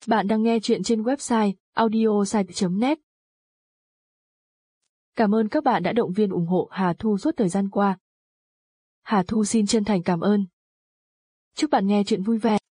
Bạn đang nghe chuyện trên website audiosite.net. Cảm ơn các bạn đã động viên ủng hộ Hà Thu suốt thời gian qua. Hà Thu xin chân thành cảm ơn. Chúc bạn nghe chuyện vui vẻ.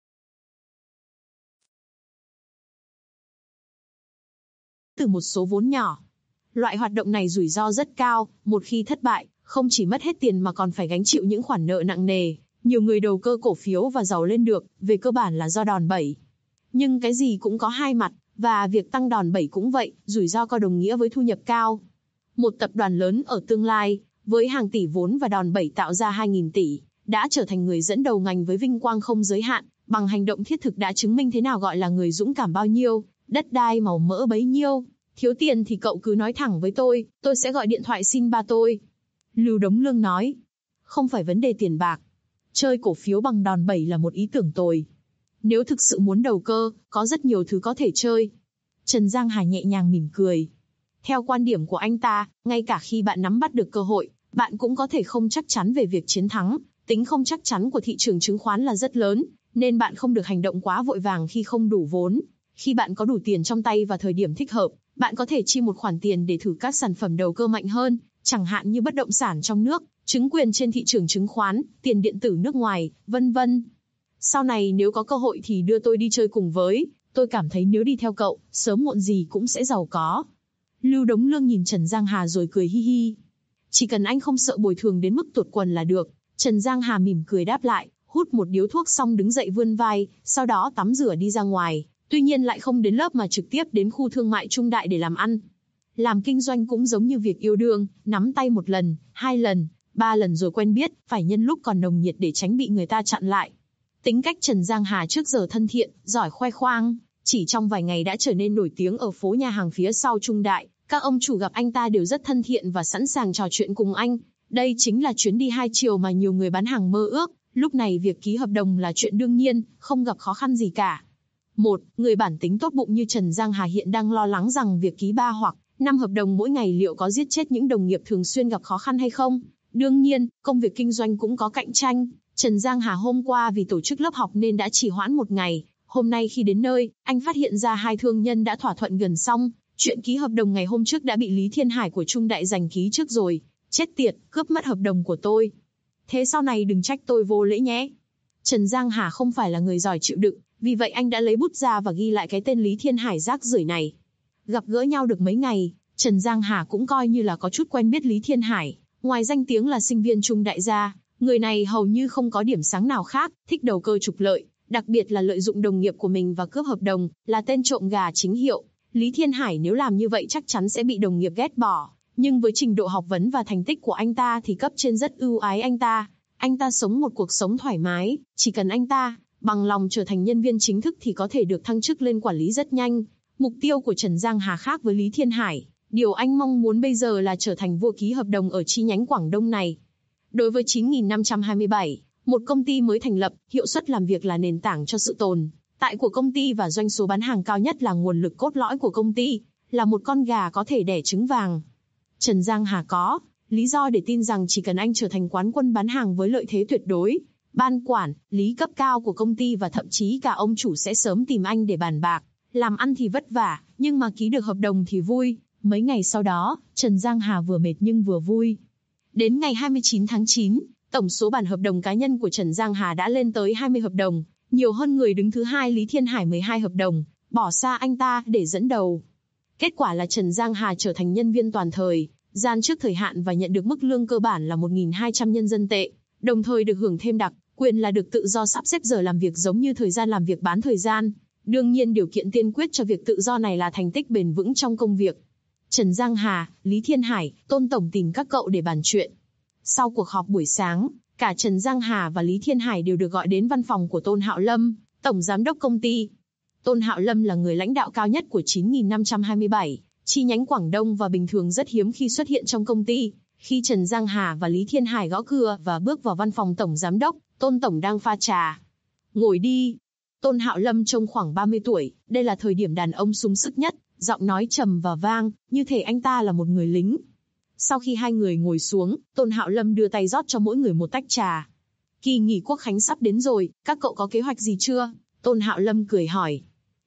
Từ một số vốn nhỏ. Loại hoạt động này rủi ro rất cao, một khi thất bại, không chỉ mất hết tiền mà còn phải gánh chịu những khoản nợ nặng nề. Nhiều người đầu cơ cổ phiếu và giàu lên được, về cơ bản là do đòn bẩy. Nhưng cái gì cũng có hai mặt, và việc tăng đòn bẩy cũng vậy, rủi ro có đồng nghĩa với thu nhập cao. Một tập đoàn lớn ở tương lai, với hàng tỷ vốn và đòn bẩy tạo ra 2.000 tỷ, đã trở thành người dẫn đầu ngành với vinh quang không giới hạn, bằng hành động thiết thực đã chứng minh thế nào gọi là người dũng cảm bao nhiêu, đất đai màu mỡ bấy nhiêu. Thiếu tiền thì cậu cứ nói thẳng với tôi sẽ gọi điện thoại xin ba tôi. Lưu Đống Lương nói, không phải vấn đề tiền bạc. Chơi cổ phiếu bằng đòn bẩy là một ý tưởng tồi. Nếu thực sự muốn đầu cơ, có rất nhiều thứ có thể chơi. Trần Giang Hà nhẹ nhàng mỉm cười. Theo quan điểm của anh ta, ngay cả khi bạn nắm bắt được cơ hội, bạn cũng có thể không chắc chắn về việc chiến thắng. Tính không chắc chắn của thị trường chứng khoán là rất lớn, nên bạn không được hành động quá vội vàng khi không đủ vốn. Khi bạn có đủ tiền trong tay và thời điểm thích hợp, bạn có thể chi một khoản tiền để thử các sản phẩm đầu cơ mạnh hơn, chẳng hạn như bất động sản trong nước, chứng quyền trên thị trường chứng khoán, tiền điện tử nước ngoài, vân vân. Sau này nếu có cơ hội thì đưa tôi đi chơi cùng với, tôi cảm thấy nếu đi theo cậu, sớm muộn gì cũng sẽ giàu có. Lưu Đống Lương nhìn Trần Giang Hà rồi cười hi hi. Chỉ cần anh không sợ bồi thường đến mức tuột quần là được. Trần Giang Hà mỉm cười đáp lại, hút một điếu thuốc xong đứng dậy vươn vai, sau đó tắm rửa đi ra ngoài. Tuy nhiên lại không đến lớp mà trực tiếp đến khu thương mại Trung Đại để làm ăn. Làm kinh doanh cũng giống như việc yêu đương, nắm tay một lần, 2 lần, 3 lần rồi quen biết, phải nhân lúc còn nồng nhiệt để tránh bị người ta chặn lại. Tính cách Trần Giang Hà trước giờ thân thiện, giỏi khoe khoang, chỉ trong vài ngày đã trở nên nổi tiếng ở phố nhà hàng phía sau Trung Đại. Các ông chủ gặp anh ta đều rất thân thiện và sẵn sàng trò chuyện cùng anh. Đây chính là chuyến đi 2 chiều mà nhiều người bán hàng mơ ước. Lúc này việc ký hợp đồng là chuyện đương nhiên, không gặp khó khăn gì cả. Một người bản tính tốt bụng như Trần Giang Hà hiện đang lo lắng rằng việc ký 3 hoặc 5 hợp đồng mỗi ngày liệu có giết chết những đồng nghiệp thường xuyên gặp khó khăn hay không. Đương nhiên, công việc kinh doanh cũng có cạnh tranh. Trần Giang Hà hôm qua vì tổ chức lớp học nên đã trì hoãn một ngày. Hôm nay khi đến nơi, anh phát hiện ra 2 thương nhân đã thỏa thuận gần xong. Chuyện ký hợp đồng ngày hôm trước đã bị Lý Thiên Hải của Trung Đại giành ký trước rồi. Chết tiệt, cướp mất hợp đồng của tôi. Thế sau này đừng trách tôi vô lễ nhé. Trần Giang Hà không phải là người giỏi chịu đựng, vì vậy anh đã lấy bút ra và ghi lại cái tên Lý Thiên Hải rác rưởi này. Gặp gỡ nhau được mấy ngày, Trần Giang Hà cũng coi như là có chút quen biết Lý Thiên Hải. Ngoài danh tiếng là sinh viên Trung Đại ra, người này hầu như không có điểm sáng nào khác, thích đầu cơ trục lợi, đặc biệt là lợi dụng đồng nghiệp của mình và cướp hợp đồng, là tên trộm gà chính hiệu. Lý Thiên Hải nếu làm như vậy chắc chắn sẽ bị đồng nghiệp ghét bỏ, nhưng với trình độ học vấn và thành tích của anh ta thì cấp trên rất ưu ái anh ta. Anh ta sống một cuộc sống thoải mái, chỉ cần anh ta bằng lòng trở thành nhân viên chính thức thì có thể được thăng chức lên quản lý rất nhanh. Mục tiêu của Trần Giang Hà khác với Lý Thiên Hải, điều anh mong muốn bây giờ là trở thành vua ký hợp đồng ở chi nhánh Quảng Đông này. Đối với 9527, một công ty mới thành lập, hiệu suất làm việc là nền tảng cho sự tồn tại của công ty và doanh số bán hàng cao nhất là nguồn lực cốt lõi của công ty, là một con gà có thể đẻ trứng vàng. Trần Giang Hà có lý do để tin rằng chỉ cần anh trở thành quán quân bán hàng với lợi thế tuyệt đối, ban quản lý cấp cao của công ty và thậm chí cả ông chủ sẽ sớm tìm anh để bàn bạc. Làm ăn thì vất vả, nhưng mà ký được hợp đồng thì vui. Mấy ngày sau đó, Trần Giang Hà vừa mệt nhưng vừa vui. Đến ngày 29 tháng 9, tổng số bản hợp đồng cá nhân của Trần Giang Hà đã lên tới 20 hợp đồng, nhiều hơn người đứng thứ hai Lý Thiên Hải 12 hợp đồng, bỏ xa anh ta để dẫn đầu. Kết quả là Trần Giang Hà trở thành nhân viên toàn thời, gian trước thời hạn và nhận được mức lương cơ bản là 1.200 nhân dân tệ, đồng thời được hưởng thêm đặc quyền là được tự do sắp xếp giờ làm việc giống như thời gian làm việc bán thời gian. Đương nhiên điều kiện tiên quyết cho việc tự do này là thành tích bền vững trong công việc. Trần Giang Hà, Lý Thiên Hải, Tôn Tổng tìm các cậu để bàn chuyện. Sau cuộc họp buổi sáng, cả Trần Giang Hà và Lý Thiên Hải đều được gọi đến văn phòng của Tôn Hạo Lâm, Tổng Giám đốc công ty. Tôn Hạo Lâm là người lãnh đạo cao nhất của 9527, chi nhánh Quảng Đông và bình thường rất hiếm khi xuất hiện trong công ty. Khi Trần Giang Hà và Lý Thiên Hải gõ cửa và bước vào văn phòng Tổng Giám đốc, Tôn Tổng đang pha trà. Ngồi đi. Tôn Hạo Lâm trông khoảng 30 tuổi, đây là thời điểm đàn ông sung sức nhất, giọng nói trầm và vang, như thể anh ta là một người lính. Sau khi hai người ngồi xuống, Tôn Hạo Lâm đưa tay rót cho mỗi người một tách trà. Kỳ nghỉ Quốc khánh sắp đến rồi, các cậu có kế hoạch gì chưa? Tôn Hạo Lâm cười hỏi.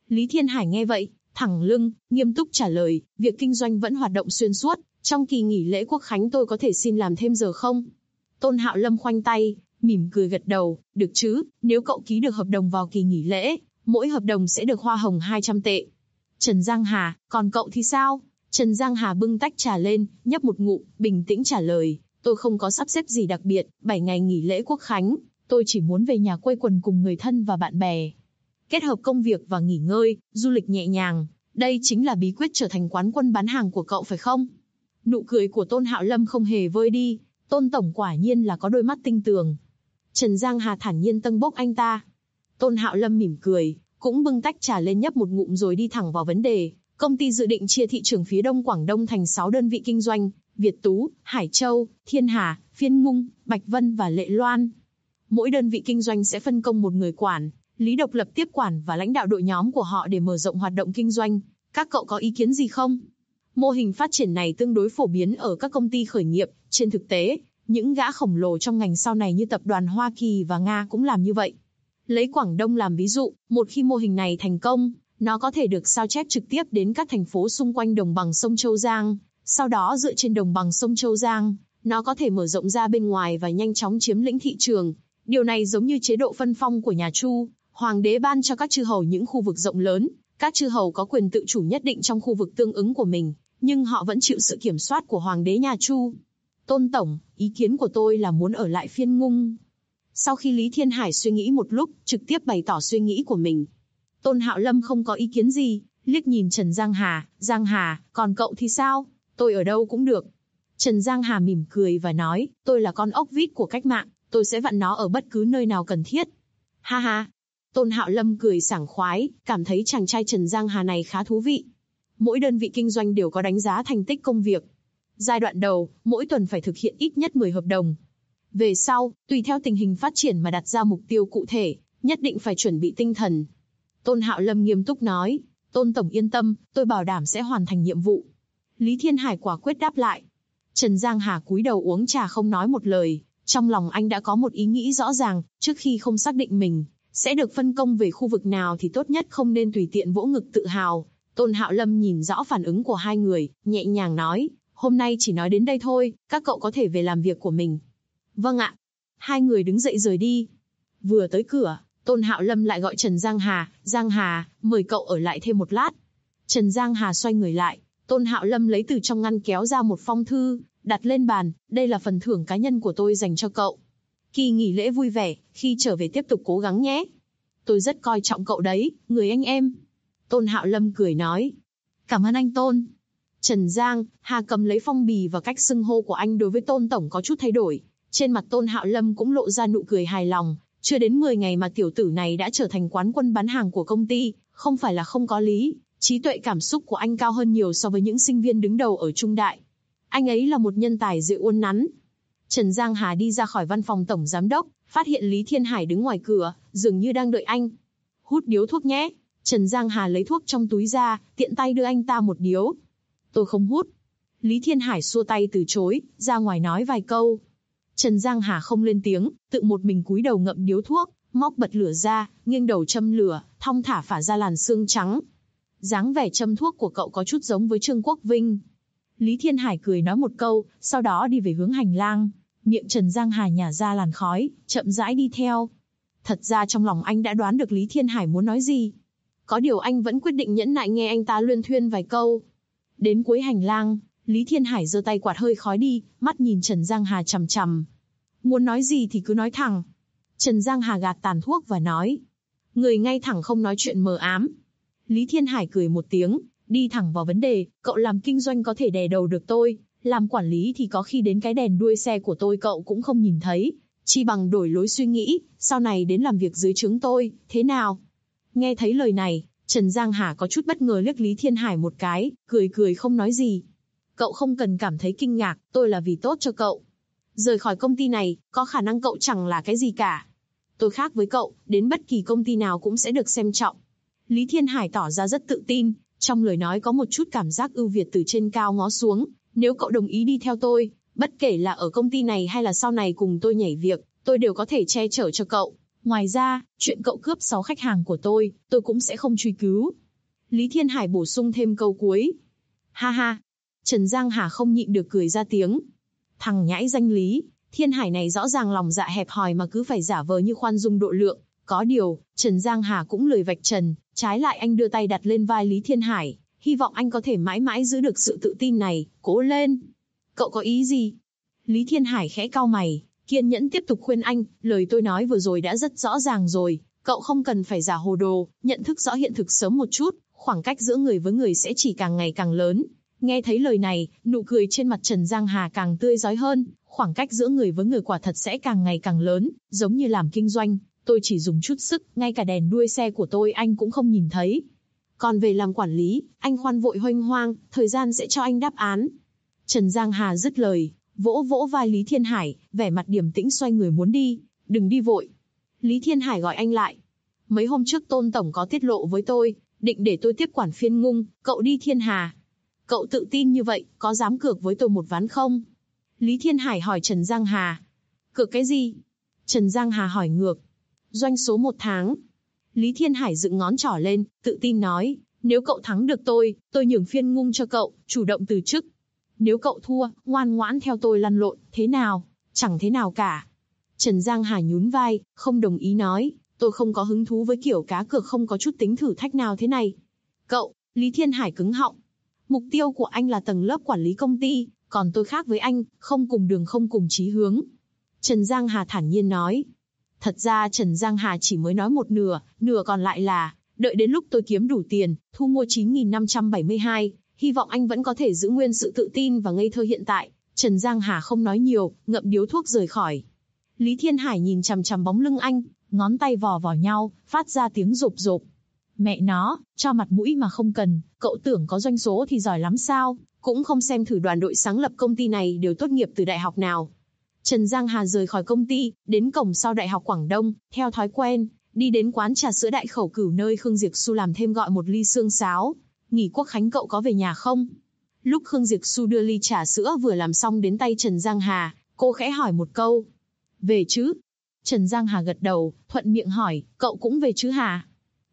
Lý Thiên Hải nghe vậy, thẳng lưng, nghiêm túc trả lời, việc kinh doanh vẫn hoạt động xuyên suốt, trong kỳ nghỉ lễ Quốc khánh tôi có thể xin làm thêm giờ không? Tôn Hạo Lâm khoanh tay, mỉm cười gật đầu, được chứ, nếu cậu ký được hợp đồng vào kỳ nghỉ lễ, mỗi hợp đồng sẽ được hoa hồng 200 tệ. Trần Giang Hà, còn cậu thì sao? Trần Giang Hà bưng tách trà lên, nhấp một ngụm, bình tĩnh trả lời, tôi không có sắp xếp gì đặc biệt, 7 ngày nghỉ lễ Quốc khánh, tôi chỉ muốn về nhà quây quần cùng người thân và bạn bè. Kết hợp công việc và nghỉ ngơi, du lịch nhẹ nhàng, đây chính là bí quyết trở thành quán quân bán hàng của cậu phải không? Nụ cười của Tôn Hạo Lâm không hề vơi đi, Tôn tổng quả nhiên là có đôi mắt tinh tường. Trần Giang Hà thản nhiên tâng bốc anh ta. Tôn Hạo Lâm mỉm cười, cũng bưng tách trà lên nhấp một ngụm rồi đi thẳng vào vấn đề. Công ty dự định chia thị trường phía Đông Quảng Đông thành 6 đơn vị kinh doanh, Việt Tú, Hải Châu, Thiên Hà, Phiên Ngung, Bạch Vân và Lệ Loan. Mỗi đơn vị kinh doanh sẽ phân công một người quản, Lý Độc Lập tiếp quản và lãnh đạo đội nhóm của họ để mở rộng hoạt động kinh doanh. Các cậu có ý kiến gì không? Mô hình phát triển này tương đối phổ biến ở các công ty khởi nghiệp. Trên thực tế, những gã khổng lồ trong ngành sau này như tập đoàn Hoa Kỳ và Nga cũng làm như vậy. Lấy Quảng Đông làm ví dụ, một khi mô hình này thành công, nó có thể được sao chép trực tiếp đến các thành phố xung quanh đồng bằng sông Châu Giang. Sau đó dựa trên đồng bằng sông Châu Giang, nó có thể mở rộng ra bên ngoài và nhanh chóng chiếm lĩnh thị trường. Điều này giống như chế độ phân phong của nhà Chu, hoàng đế ban cho các chư hầu những khu vực rộng lớn. Các chư hầu có quyền tự chủ nhất định trong khu vực tương ứng của mình, nhưng họ vẫn chịu sự kiểm soát của hoàng đế nhà Chu. Tôn tổng, ý kiến của tôi là muốn ở lại Phiên Ngung. Sau khi Lý Thiên Hải suy nghĩ một lúc, trực tiếp bày tỏ suy nghĩ của mình. Tôn Hạo Lâm không có ý kiến gì, liếc nhìn Trần Giang Hà, còn cậu thì sao? Tôi ở đâu cũng được. Trần Giang Hà mỉm cười và nói, tôi là con ốc vít của cách mạng, tôi sẽ vặn nó ở bất cứ nơi nào cần thiết. Ha ha. Tôn Hạo Lâm cười sảng khoái, cảm thấy chàng trai Trần Giang Hà này khá thú vị. Mỗi đơn vị kinh doanh đều có đánh giá thành tích công việc. Giai đoạn đầu, mỗi tuần phải thực hiện ít nhất 10 hợp đồng. Về sau, tùy theo tình hình phát triển mà đặt ra mục tiêu cụ thể, nhất định phải chuẩn bị tinh thần. Tôn Hạo Lâm nghiêm túc nói, Tôn tổng yên tâm, tôi bảo đảm sẽ hoàn thành nhiệm vụ. Lý Thiên Hải quả quyết đáp lại. Trần Giang Hà cúi đầu uống trà không nói một lời, trong lòng anh đã có một ý nghĩ rõ ràng, trước khi không xác định mình sẽ được phân công về khu vực nào thì tốt nhất không nên tùy tiện vỗ ngực tự hào. Tôn Hạo Lâm nhìn rõ phản ứng của hai người, nhẹ nhàng nói, hôm nay chỉ nói đến đây thôi, các cậu có thể về làm việc của mình. Vâng ạ. Hai người đứng dậy rời đi. Vừa tới cửa, Tôn Hạo Lâm lại gọi Trần Giang Hà, mời cậu ở lại thêm một lát. Trần Giang Hà xoay người lại, Tôn Hạo Lâm lấy từ trong ngăn kéo ra một phong thư, đặt lên bàn, đây là phần thưởng cá nhân của tôi dành cho cậu. Kỳ nghỉ lễ vui vẻ, khi trở về tiếp tục cố gắng nhé. Tôi rất coi trọng cậu đấy, người anh em. Tôn Hạo Lâm cười nói. Cảm ơn anh Tôn. Trần Giang Hà cầm lấy phong bì và cách xưng hô của anh đối với Tôn tổng có chút thay đổi. Trên mặt Tôn Hạo Lâm cũng lộ ra nụ cười hài lòng. Chưa đến 10 ngày mà tiểu tử này đã trở thành quán quân bán hàng của công ty, không phải là không có lý. Trí tuệ cảm xúc của anh cao hơn nhiều so với những sinh viên đứng đầu ở Trung Đại. Anh ấy là một nhân tài dịu uốn nắn. Trần Giang Hà đi ra khỏi văn phòng tổng giám đốc, phát hiện Lý Thiên Hải đứng ngoài cửa, dường như đang đợi anh. Hút điếu thuốc nhé. Trần Giang Hà lấy thuốc trong túi ra, tiện tay đưa anh ta một điếu. Tôi không hút. Lý Thiên Hải xua tay từ chối, ra ngoài nói vài câu. Trần Giang Hà không lên tiếng, tự một mình cúi đầu ngậm điếu thuốc, móc bật lửa ra, nghiêng đầu châm lửa, thong thả phả ra làn sương trắng. Dáng vẻ châm thuốc của cậu có chút giống với Trương Quốc Vinh. Lý Thiên Hải cười nói một câu, sau đó đi về hướng hành lang. Miệng Trần Giang Hà nhả ra làn khói, chậm rãi đi theo. Thật ra trong lòng anh đã đoán được Lý Thiên Hải muốn nói gì. Có điều anh vẫn quyết định nhẫn nại nghe anh ta luyên thuyên vài câu. Đến cuối hành lang, Lý Thiên Hải giơ tay quạt hơi khói đi, mắt nhìn Trần Giang Hà chằm chằm. Muốn nói gì thì cứ nói thẳng. Trần Giang Hà gạt tàn thuốc và nói. Người ngay thẳng không nói chuyện mờ ám. Lý Thiên Hải cười một tiếng, đi thẳng vào vấn đề, cậu làm kinh doanh có thể đè đầu được tôi, làm quản lý thì có khi đến cái đèn đuôi xe của tôi cậu cũng không nhìn thấy, chi bằng đổi lối suy nghĩ, sau này đến làm việc dưới trướng tôi, thế nào? Nghe thấy lời này, Trần Giang Hà có chút bất ngờ liếc Lý Thiên Hải một cái, cười không nói gì. Cậu không cần cảm thấy kinh ngạc, tôi là vì tốt cho cậu. Rời khỏi công ty này, có khả năng cậu chẳng là cái gì cả. Tôi khác với cậu, đến bất kỳ công ty nào cũng sẽ được xem trọng. Lý Thiên Hải tỏ ra rất tự tin, trong lời nói có một chút cảm giác ưu việt từ trên cao ngó xuống. Nếu cậu đồng ý đi theo tôi, bất kể là ở công ty này hay là sau này cùng tôi nhảy việc, tôi đều có thể che chở cho cậu. Ngoài ra, chuyện cậu cướp 6 khách hàng của tôi cũng sẽ không truy cứu. Lý Thiên Hải bổ sung thêm câu cuối. Ha ha. Trần Giang Hà không nhịn được cười ra tiếng. Thằng nhãi danh Lý Thiên Hải này rõ ràng lòng dạ hẹp hòi mà cứ phải giả vờ như khoan dung độ lượng. Có điều, Trần Giang Hà cũng lười vạch trần, trái lại anh đưa tay đặt lên vai Lý Thiên Hải, hy vọng anh có thể mãi mãi giữ được sự tự tin này, cố lên. Cậu có ý gì? Lý Thiên Hải khẽ cau mày, kiên nhẫn tiếp tục khuyên anh, lời tôi nói vừa rồi đã rất rõ ràng rồi, cậu không cần phải giả hồ đồ, nhận thức rõ hiện thực sớm một chút, khoảng cách giữa người với người sẽ chỉ càng ngày càng lớn. Nghe thấy lời này, nụ cười trên mặt Trần Giang Hà càng tươi rói hơn, khoảng cách giữa người với người quả thật sẽ càng ngày càng lớn, giống như làm kinh doanh, tôi chỉ dùng chút sức, ngay cả đèn đuôi xe của tôi anh cũng không nhìn thấy. Còn về làm quản lý, anh khoan vội huênh hoang, thời gian sẽ cho anh đáp án. Trần Giang Hà dứt lời, vỗ vỗ vai Lý Thiên Hải, vẻ mặt điềm tĩnh xoay người muốn đi, đừng đi vội. Lý Thiên Hải gọi anh lại. Mấy hôm trước Tôn Tổng có tiết lộ với tôi, định để tôi tiếp quản Phiên Ngung, cậu đi Thiên Hà. Cậu tự tin như vậy, có dám cược với tôi một ván không? Lý Thiên Hải hỏi Trần Giang Hà. Cược cái gì? Trần Giang Hà hỏi ngược. Doanh số 1 tháng. Lý Thiên Hải dựng ngón trỏ lên, tự tin nói, nếu cậu thắng được tôi nhường Phiên Ngung cho cậu, chủ động từ chức. Nếu cậu thua, ngoan ngoãn theo tôi lăn lộn, thế nào? Chẳng thế nào cả. Trần Giang Hà nhún vai, không đồng ý nói, tôi không có hứng thú với kiểu cá cược không có chút tính thử thách nào thế này. Cậu, Lý Thiên Hải cứng họng. Mục tiêu của anh là tầng lớp quản lý công ty, còn tôi khác với anh, không cùng đường không cùng chí hướng. Trần Giang Hà thản nhiên nói. Thật ra Trần Giang Hà chỉ mới nói một nửa, nửa còn lại là, đợi đến lúc tôi kiếm đủ tiền, thu mua 9.572, hy vọng anh vẫn có thể giữ nguyên sự tự tin và ngây thơ hiện tại. Trần Giang Hà không nói nhiều, ngậm điếu thuốc rời khỏi. Lý Thiên Hải nhìn chằm chằm bóng lưng anh, ngón tay vò vào nhau, phát ra tiếng rộp rộp. Mẹ nó, cho mặt mũi mà không cần, cậu tưởng có doanh số thì giỏi lắm sao, cũng không xem thử đoàn đội sáng lập công ty này đều tốt nghiệp từ đại học nào. Trần Giang Hà rời khỏi công ty, đến cổng sau Đại học Quảng Đông, theo thói quen, đi đến quán trà sữa Đại Khẩu Cửu nơi Khương Diệp Xu làm thêm gọi một ly xương sáo. Nghỉ Quốc Khánh cậu có về nhà không? Lúc Khương Diệp Xu đưa ly trà sữa vừa làm xong đến tay Trần Giang Hà, cô khẽ hỏi một câu. Về chứ? Trần Giang Hà gật đầu, thuận miệng hỏi, cậu cũng về chứ hả?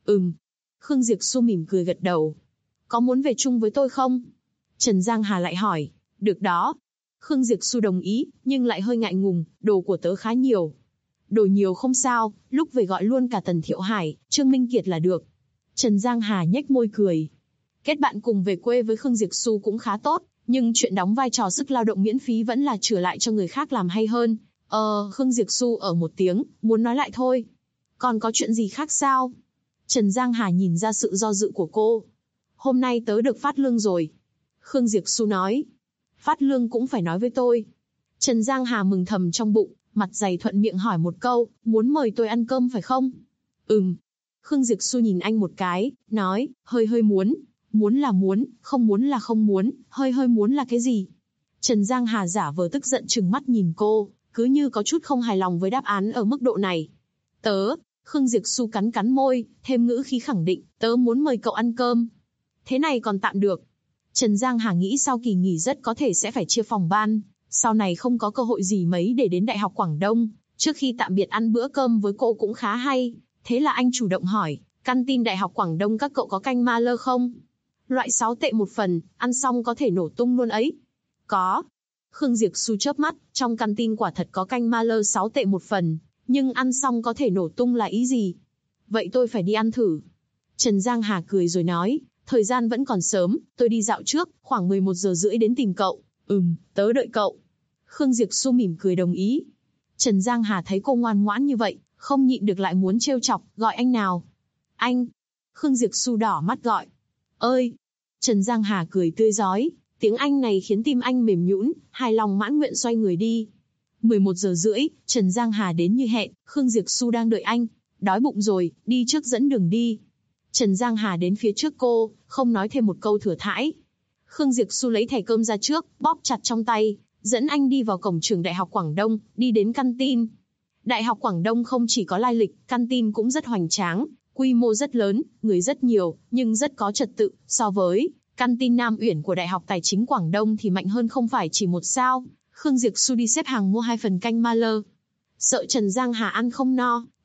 Khương Diệp Xu mỉm cười gật đầu. Có muốn về chung với tôi không? Trần Giang Hà lại hỏi. Được đó. Khương Diệp Xu đồng ý, nhưng lại hơi ngại ngùng, đồ của tớ khá nhiều. Đồ nhiều không sao, lúc về gọi luôn cả Tần Thiệu Hải, Trương Minh Kiệt là được. Trần Giang Hà nhếch môi cười. Kết bạn cùng về quê với Khương Diệp Xu cũng khá tốt, nhưng chuyện đóng vai trò sức lao động miễn phí vẫn là trở lại cho người khác làm hay hơn. Khương Diệp Xu ở một tiếng, muốn nói lại thôi. Còn có chuyện gì khác sao? Trần Giang Hà nhìn ra sự do dự của cô. Hôm nay tớ được phát lương rồi. Khương Diệp Xu nói. Phát lương cũng phải nói với tôi. Trần Giang Hà mừng thầm trong bụng, mặt dày thuận miệng hỏi một câu, muốn mời tôi ăn cơm phải không? Khương Diệp Xu nhìn anh một cái, nói, hơi muốn. Muốn là muốn, không muốn là không muốn, hơi muốn là cái gì? Trần Giang Hà giả vờ tức giận trừng mắt nhìn cô, cứ như có chút không hài lòng với đáp án ở mức độ này. Khương Diệp Xu cắn môi, thêm ngữ khí khẳng định, tớ muốn mời cậu ăn cơm. Thế này còn tạm được. Trần Giang Hà nghĩ sau kỳ nghỉ rất có thể sẽ phải chia phòng ban, sau này không có cơ hội gì mấy để đến Đại học Quảng Đông, trước khi tạm biệt ăn bữa cơm với cô cũng khá hay. Thế là anh chủ động hỏi, căn tin Đại học Quảng Đông các cậu có canh ma lơ không? Loại 6 tệ một phần, ăn xong có thể nổ tung luôn ấy. Có. Khương Diệp Xu chớp mắt, trong căn tin quả thật có canh ma lơ 6 tệ một phần, nhưng ăn xong có thể nổ tung là ý gì? Vậy tôi phải đi ăn thử. Trần Giang Hà cười rồi nói, thời gian vẫn còn sớm, tôi đi dạo trước, khoảng 11 giờ rưỡi đến tìm cậu. Tớ đợi cậu. Khương Diệp Xu mỉm cười đồng ý. Trần Giang Hà thấy cô ngoan ngoãn như vậy, không nhịn được lại muốn trêu chọc, gọi anh nào. Anh. Khương Diệp Xu đỏ mắt gọi. Ơi. Trần Giang Hà cười tươi rói, tiếng Anh này khiến tim anh mềm nhũn, hài lòng mãn nguyện xoay người đi. 11 giờ rưỡi, Trần Giang Hà đến như hẹn, Khương Diệp Xu đang đợi anh. Đói bụng rồi, đi trước dẫn đường đi. Trần Giang Hà đến phía trước cô, không nói thêm một câu thừa thãi. Khương Diệp Xu lấy thẻ cơm ra trước, bóp chặt trong tay, dẫn anh đi vào cổng trường Đại học Quảng Đông, đi đến căn tin. Đại học Quảng Đông không chỉ có lai lịch, căn tin cũng rất hoành tráng, quy mô rất lớn, người rất nhiều, nhưng rất có trật tự. So với căn tin Nam Uyển của Đại học Tài chính Quảng Đông thì mạnh hơn không phải chỉ một sao. Khương Diệp Xu đi xếp hàng mua 2 phần canh ma lơ. Sợ Trần Giang Hà ăn không no, cô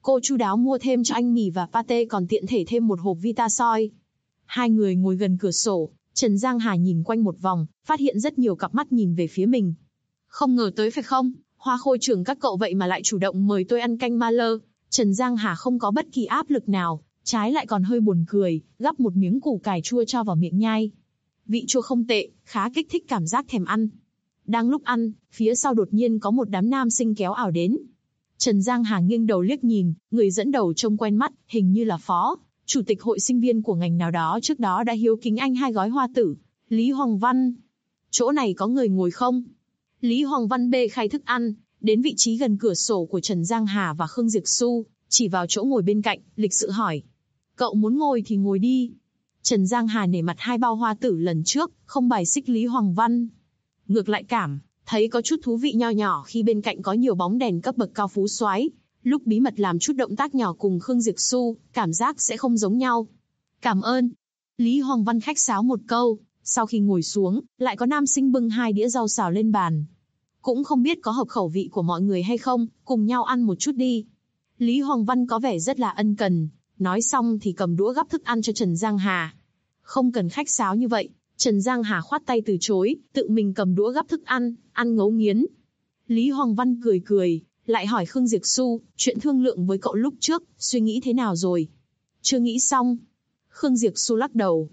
Cô chu đáo mua thêm cho anh mì và pate, còn tiện thể thêm một hộp Vitasoy. Hai người ngồi gần cửa sổ, Trần Giang Hà nhìn quanh một vòng, phát hiện rất nhiều cặp mắt nhìn về phía mình. Không ngờ tới phải không? Hoa Khôi trưởng các cậu vậy mà lại chủ động mời tôi ăn canh ma lơ. Trần Giang Hà không có bất kỳ áp lực nào, trái lại còn hơi buồn cười, gắp một miếng củ cải chua cho vào miệng nhai. Vị chua không tệ, khá kích thích cảm giác thèm ăn. Đang lúc ăn, phía sau đột nhiên có một đám nam sinh kéo ảo đến. Trần Giang Hà nghiêng đầu liếc nhìn, người dẫn đầu trông quen mắt, hình như là phó chủ tịch hội sinh viên của ngành nào đó trước đó đã hiếu kính anh 2 gói hoa tử. Lý Hoàng Văn. Chỗ này có người ngồi không? Lý Hoàng Văn bê khay thức ăn, đến vị trí gần cửa sổ của Trần Giang Hà và Khương Diệp Xu, chỉ vào chỗ ngồi bên cạnh, lịch sự hỏi. Cậu muốn ngồi thì ngồi đi. Trần Giang Hà nể mặt 2 bao hoa tử lần trước, không bài xích Lý Hoàng Văn. Ngược lại thấy có chút thú vị nho nhỏ khi bên cạnh có nhiều bóng đèn cấp bậc cao phú soái, lúc bí mật làm chút động tác nhỏ cùng Khương Diệp Xu, cảm giác sẽ không giống nhau. Cảm ơn. Lý Hoàng Văn khách sáo một câu, sau khi ngồi xuống, lại có nam sinh bưng 2 đĩa rau xào lên bàn. Cũng không biết có hợp khẩu vị của mọi người hay không, cùng nhau ăn một chút đi. Lý Hoàng Văn có vẻ rất là ân cần, nói xong thì cầm đũa gắp thức ăn cho Trần Giang Hà. Không cần khách sáo như vậy. Trần Giang Hà khoát tay từ chối, tự mình cầm đũa gắp thức ăn, ăn ngấu nghiến. Lý Hoàng Văn cười, lại hỏi Khương Diệp Xu, chuyện thương lượng với cậu lúc trước, suy nghĩ thế nào rồi? Chưa nghĩ xong. Khương Diệp Xu lắc đầu.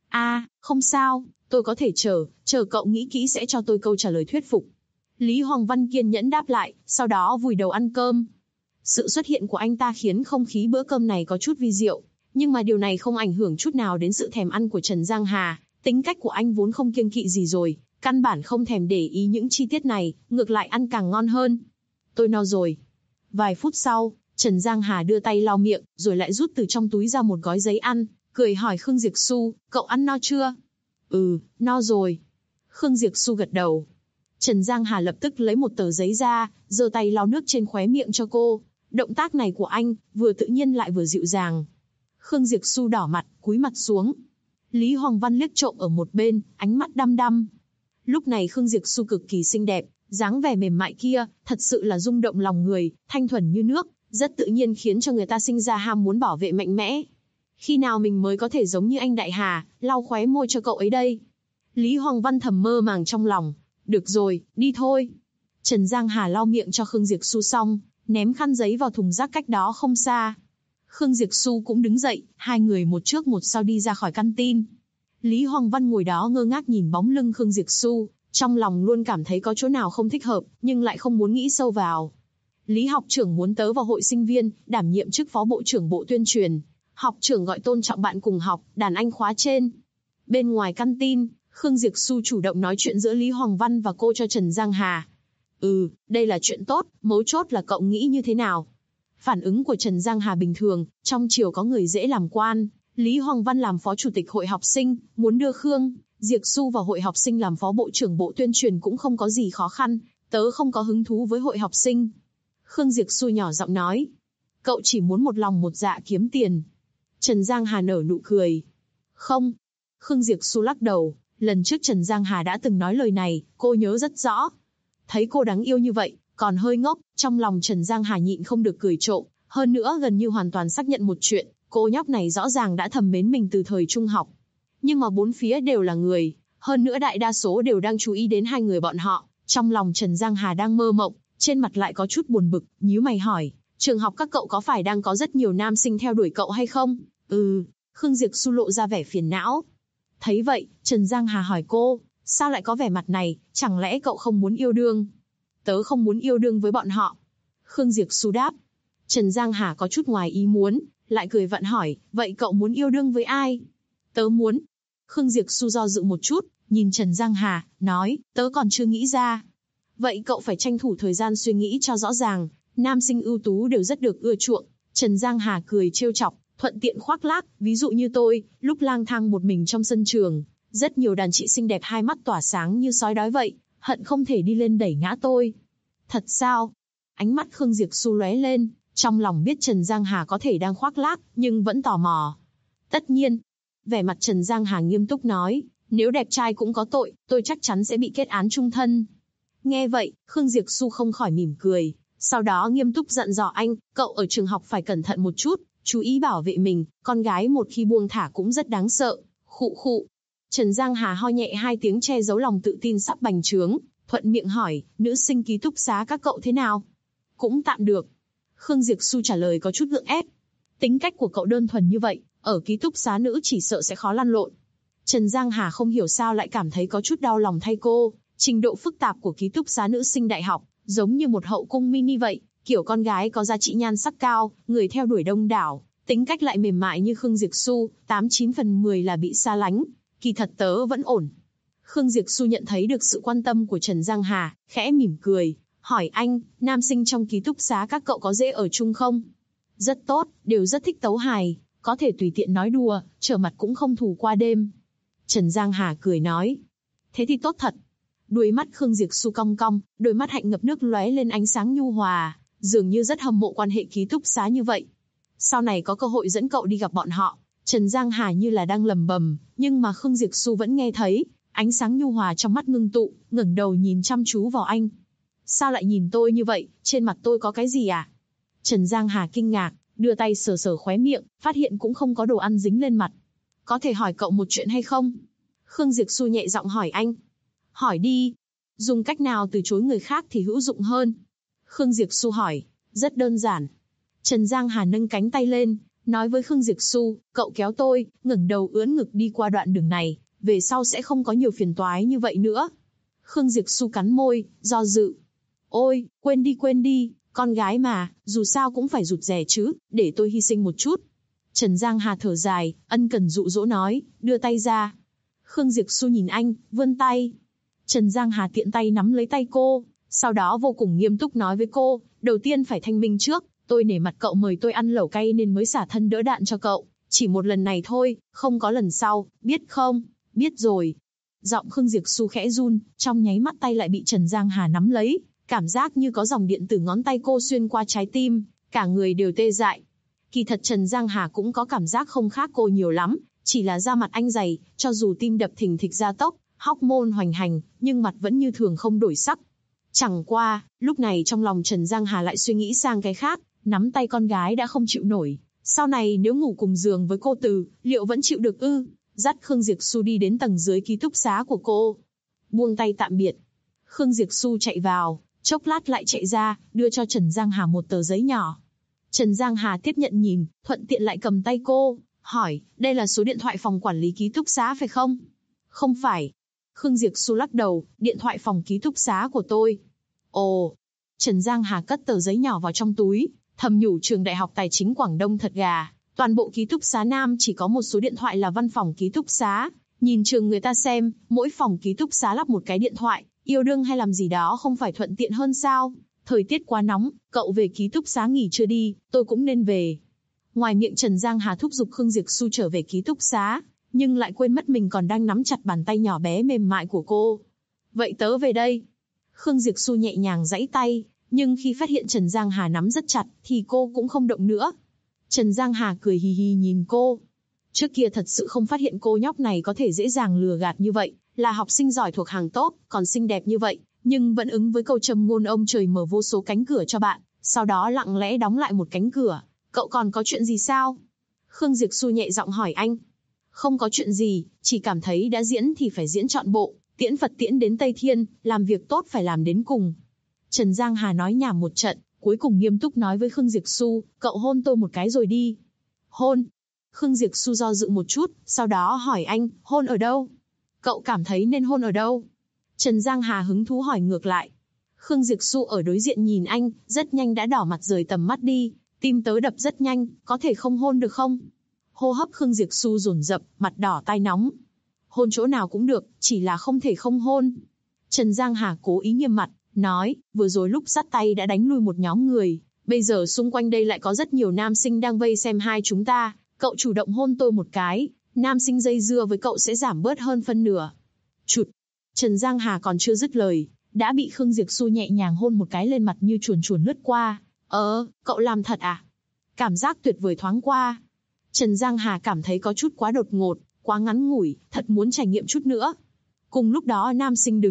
Không sao, tôi có thể chờ cậu nghĩ kỹ sẽ cho tôi câu trả lời thuyết phục. Lý Hoàng Văn kiên nhẫn đáp lại, sau đó vùi đầu ăn cơm. Sự xuất hiện của anh ta khiến không khí bữa cơm này có chút vi diệu, nhưng mà điều này không ảnh hưởng chút nào đến sự thèm ăn của Trần Giang Hà. Tính cách của anh vốn không kiêng kỵ gì rồi, căn bản không thèm để ý những chi tiết này, ngược lại ăn càng ngon hơn. Tôi no rồi. Vài phút sau, Trần Giang Hà đưa tay lau miệng, rồi lại rút từ trong túi ra một gói giấy ăn, cười hỏi Khương Diệp Xu, cậu ăn no chưa? No rồi. Khương Diệp Xu gật đầu. Trần Giang Hà lập tức lấy một tờ giấy ra, giơ tay lau nước trên khóe miệng cho cô. Động tác này của anh, vừa tự nhiên lại vừa dịu dàng. Khương Diệp Xu đỏ mặt, cúi mặt xuống. Lý Hoàng Văn liếc trộm ở một bên, ánh mắt đăm đăm. Lúc này Khương Diệp Xu cực kỳ xinh đẹp, dáng vẻ mềm mại kia, thật sự là rung động lòng người, thanh thuần như nước, rất tự nhiên khiến cho người ta sinh ra ham muốn bảo vệ mạnh mẽ. Khi nào mình mới có thể giống như anh Đại Hà, lau khóe môi cho cậu ấy đây? Lý Hoàng Văn thầm mơ màng trong lòng. Được rồi, đi thôi. Trần Giang Hà lau miệng cho Khương Diệp Xu xong, ném khăn giấy vào thùng rác cách đó không xa. Khương Diệp Xu cũng đứng dậy, 2 người một trước một sau đi ra khỏi căn tin. Lý Hoàng Văn ngồi đó ngơ ngác nhìn bóng lưng Khương Diệp Xu, trong lòng luôn cảm thấy có chỗ nào không thích hợp, nhưng lại không muốn nghĩ sâu vào. Lý học trưởng muốn tớ vào hội sinh viên, đảm nhiệm chức phó bộ trưởng bộ tuyên truyền. Học trưởng gọi tôn trọng bạn cùng học, đàn anh khóa trên. Bên ngoài căn tin, Khương Diệp Xu chủ động nói chuyện giữa Lý Hoàng Văn và cô cho Trần Giang Hà. Đây là chuyện tốt, mấu chốt là cậu nghĩ như thế nào? Phản ứng của Trần Giang Hà bình thường, trong triều có người dễ làm quan, Lý Hoàng Văn làm phó chủ tịch hội học sinh, muốn đưa Khương Diệp Xu vào hội học sinh làm phó bộ trưởng bộ tuyên truyền cũng không có gì khó khăn, tớ không có hứng thú với hội học sinh. Khương Diệp Xu nhỏ giọng nói, cậu chỉ muốn một lòng một dạ kiếm tiền. Trần Giang Hà nở nụ cười. Không. Khương Diệp Xu lắc đầu, lần trước Trần Giang Hà đã từng nói lời này, cô nhớ rất rõ. Thấy cô đáng yêu như vậy, còn hơi ngốc, trong lòng Trần Giang Hà nhịn không được cười trộm, hơn nữa gần như hoàn toàn xác nhận một chuyện, cô nhóc này rõ ràng đã thầm mến mình từ thời trung học. Nhưng mà bốn phía đều là người, hơn nữa đại đa số đều đang chú ý đến 2 người bọn họ, trong lòng Trần Giang Hà đang mơ mộng, trên mặt lại có chút buồn bực, nhíu mày hỏi, trường học các cậu có phải đang có rất nhiều nam sinh theo đuổi cậu hay không? Khương Diệp Xu lộ ra vẻ phiền não. Thấy vậy, Trần Giang Hà hỏi cô, sao lại có vẻ mặt này, chẳng lẽ cậu không muốn yêu đương? Tớ không muốn yêu đương với bọn họ. Khương Diệp Xu đáp. Trần Giang Hà có chút ngoài ý muốn, lại cười vặn hỏi, vậy cậu muốn yêu đương với ai? Tớ muốn. Khương Diệp Xu do dự một chút, nhìn Trần Giang Hà, nói, tớ còn chưa nghĩ ra. Vậy cậu phải tranh thủ thời gian suy nghĩ cho rõ ràng, nam sinh ưu tú đều rất được ưa chuộng. Trần Giang Hà cười trêu chọc, thuận tiện khoác lác, ví dụ như tôi, lúc lang thang một mình trong sân trường, rất nhiều đàn chị xinh đẹp hai mắt tỏa sáng như sói đói vậy, hận không thể đi lên đẩy ngã tôi. Thật sao? Ánh mắt Khương Diệp Xu lóe lên, trong lòng biết Trần Giang Hà có thể đang khoác lác, nhưng vẫn tò mò. Tất nhiên. Vẻ mặt Trần Giang Hà nghiêm túc nói, nếu đẹp trai cũng có tội, tôi chắc chắn sẽ bị kết án chung thân. Nghe vậy, Khương Diệp Xu không khỏi mỉm cười, Sau đó nghiêm túc dặn dò anh, cậu ở trường học phải cẩn thận một chút, chú ý bảo vệ mình, con gái một khi buông thả cũng rất đáng sợ. Khụ khụ. Trần Giang Hà ho nhẹ 2 tiếng che giấu lòng tự tin sắp bành trướng, thuận miệng hỏi, nữ sinh ký túc xá các cậu thế nào? Cũng tạm được. Khương Diệp Xu trả lời có chút gượng ép. Tính cách của cậu đơn thuần như vậy, ở ký túc xá nữ chỉ sợ sẽ khó lăn lộn. Trần Giang Hà không hiểu sao lại cảm thấy có chút đau lòng thay cô, trình độ phức tạp của ký túc xá nữ sinh đại học, giống như một hậu cung mini vậy, kiểu con gái có giá trị nhan sắc cao, người theo đuổi đông đảo, tính cách lại mềm mại như Khương Diệp Xu, 89 phần 10 là bị xa lánh, kỳ thật tớ vẫn ổn. Khương Diệp Xu nhận thấy được sự quan tâm của Trần Giang Hà, khẽ mỉm cười, hỏi anh, nam sinh trong ký túc xá các cậu có dễ ở chung không? Rất tốt, đều rất thích tấu hài, có thể tùy tiện nói đùa, trở mặt cũng không thủ qua đêm. Trần Giang Hà cười nói, thế thì tốt thật. Đuôi mắt Khương Diệp Xu cong cong, đôi mắt hạnh ngập nước lóe lên ánh sáng nhu hòa, dường như rất hâm mộ quan hệ ký túc xá như vậy. Sau này có cơ hội dẫn cậu đi gặp bọn họ. Trần Giang Hà như là đang lầm bầm, nhưng mà Khương Diệp Xu vẫn nghe thấy, ánh sáng nhu hòa trong mắt ngưng tụ, ngẩng đầu nhìn chăm chú vào anh. Sao lại nhìn tôi như vậy, trên mặt tôi có cái gì à? Trần Giang Hà kinh ngạc, đưa tay sờ sờ khóe miệng, phát hiện cũng không có đồ ăn dính lên mặt. Có thể hỏi cậu một chuyện hay không? Khương Diệp Xu nhẹ giọng hỏi anh. Hỏi đi. Dùng cách nào từ chối người khác thì hữu dụng hơn? Khương Diệp Xu hỏi. Rất đơn giản. Trần Giang Hà nâng cánh tay lên, nói với Khương Diệp Xu, cậu kéo tôi, ngẩng đầu ưỡn ngực đi qua đoạn đường này, về sau sẽ không có nhiều phiền toái như vậy nữa. Khương Diệp Xu cắn môi, do dự. Ôi, quên đi, con gái mà, dù sao cũng phải rụt rè chứ, để tôi hy sinh một chút. Trần Giang Hà thở dài, ân cần dụ dỗ nói, đưa tay ra. Khương Diệp Xu nhìn anh, vươn tay. Trần Giang Hà tiện tay nắm lấy tay cô, sau đó vô cùng nghiêm túc nói với cô, đầu tiên phải thanh minh trước, tôi nể mặt cậu mời tôi ăn lẩu cay nên mới xả thân đỡ đạn cho cậu, chỉ một lần này thôi, không có lần sau, biết không? Biết rồi. Giọng Khương Diệp Xu khẽ run, trong nháy mắt tay lại bị Trần Giang Hà nắm lấy, cảm giác như có dòng điện từ ngón tay cô xuyên qua trái tim, cả người đều tê dại. Kỳ thật Trần Giang Hà cũng có cảm giác không khác cô nhiều lắm, chỉ là da mặt anh dày, cho dù tim đập thình thịch gia tốc, hormone hoành hành, nhưng mặt vẫn như thường không đổi sắc. Chẳng qua, lúc này trong lòng Trần Giang Hà lại suy nghĩ sang cái khác, nắm tay con gái đã không chịu nổi, sau này nếu ngủ cùng giường với cô Từ, liệu vẫn chịu được ư? Dắt Khương Diệp Xu đi đến tầng dưới ký túc xá của cô. Buông tay tạm biệt. Khương Diệp Xu chạy vào, chốc lát lại chạy ra, đưa cho Trần Giang Hà một tờ giấy nhỏ. Trần Giang Hà tiếp nhận nhìn, thuận tiện lại cầm tay cô, hỏi, đây là số điện thoại phòng quản lý ký túc xá phải không? Không phải. Khương Diệp Xu lắc đầu, điện thoại phòng ký túc xá của tôi. Ồ. Trần Giang Hà cất tờ giấy nhỏ vào trong túi, thầm nhủ trường Đại học Tài chính Quảng Đông thật gà. Toàn bộ ký túc xá nam chỉ có một số điện thoại là văn phòng ký túc xá. Nhìn trường người ta xem, mỗi phòng ký túc xá lắp một cái điện thoại, yêu đương hay làm gì đó không phải thuận tiện hơn sao? Thời tiết quá nóng, cậu về ký túc xá nghỉ chưa đi, tôi cũng nên về. Ngoài miệng Trần Giang Hà thúc giục Khương Diệp Xu trở về ký túc xá, nhưng lại quên mất mình còn đang nắm chặt bàn tay nhỏ bé mềm mại của cô. Vậy tớ về đây. Khương Diệp Xu nhẹ nhàng giãy tay, nhưng khi phát hiện Trần Giang Hà nắm rất chặt, thì cô cũng không động nữa. Trần Giang Hà cười hì hì nhìn cô. Trước kia thật sự không phát hiện cô nhóc này có thể dễ dàng lừa gạt như vậy, là học sinh giỏi thuộc hàng tốt, còn xinh đẹp như vậy, nhưng vẫn ứng với câu châm ngôn ông trời mở vô số cánh cửa cho bạn, sau đó lặng lẽ đóng lại một cánh cửa. Cậu còn có chuyện gì sao? Khương Diệp Xu nhẹ giọng hỏi anh. Không có chuyện gì, chỉ cảm thấy đã diễn thì phải diễn trọn bộ, tiễn Phật tiễn đến Tây Thiên, làm việc tốt phải làm đến cùng. Trần Giang Hà nói nhảm một trận, cuối cùng nghiêm túc nói với Khương Diệp Xu, cậu hôn tôi một cái rồi đi. Hôn? Khương Diệp Xu do dự một chút, sau đó hỏi anh, hôn ở đâu? Cậu cảm thấy nên hôn ở đâu? Trần Giang Hà hứng thú hỏi ngược lại. Khương Diệp Xu ở đối diện nhìn anh, rất nhanh đã đỏ mặt rời tầm mắt đi, tim tớ đập rất nhanh, có thể không hôn được không? Hô hấp Khương Diệp Xu dồn dập, mặt đỏ tai nóng. Hôn chỗ nào cũng được, chỉ là không thể không hôn. Trần Giang Hà cố ý nghiêm mặt, nói, vừa rồi lúc dắt tay đã đánh lui một nhóm người, bây giờ xung quanh đây lại có rất nhiều nam sinh đang vây xem hai chúng ta, cậu chủ động hôn tôi một cái, nam sinh dây dưa với cậu sẽ giảm bớt hơn phân nửa. Chụt! Trần Giang Hà còn chưa dứt lời, đã bị Khương Diệp Xu nhẹ nhàng hôn một cái lên mặt như chuồn chuồn lướt qua. Cậu làm thật à? Cảm giác tuyệt vời thoáng qua. Trần Giang Hà cảm thấy có chút quá đột ngột, quá ngắn ngủi, thật muốn trải nghiệm chút nữa. Cùng lúc đó nam sinh đứng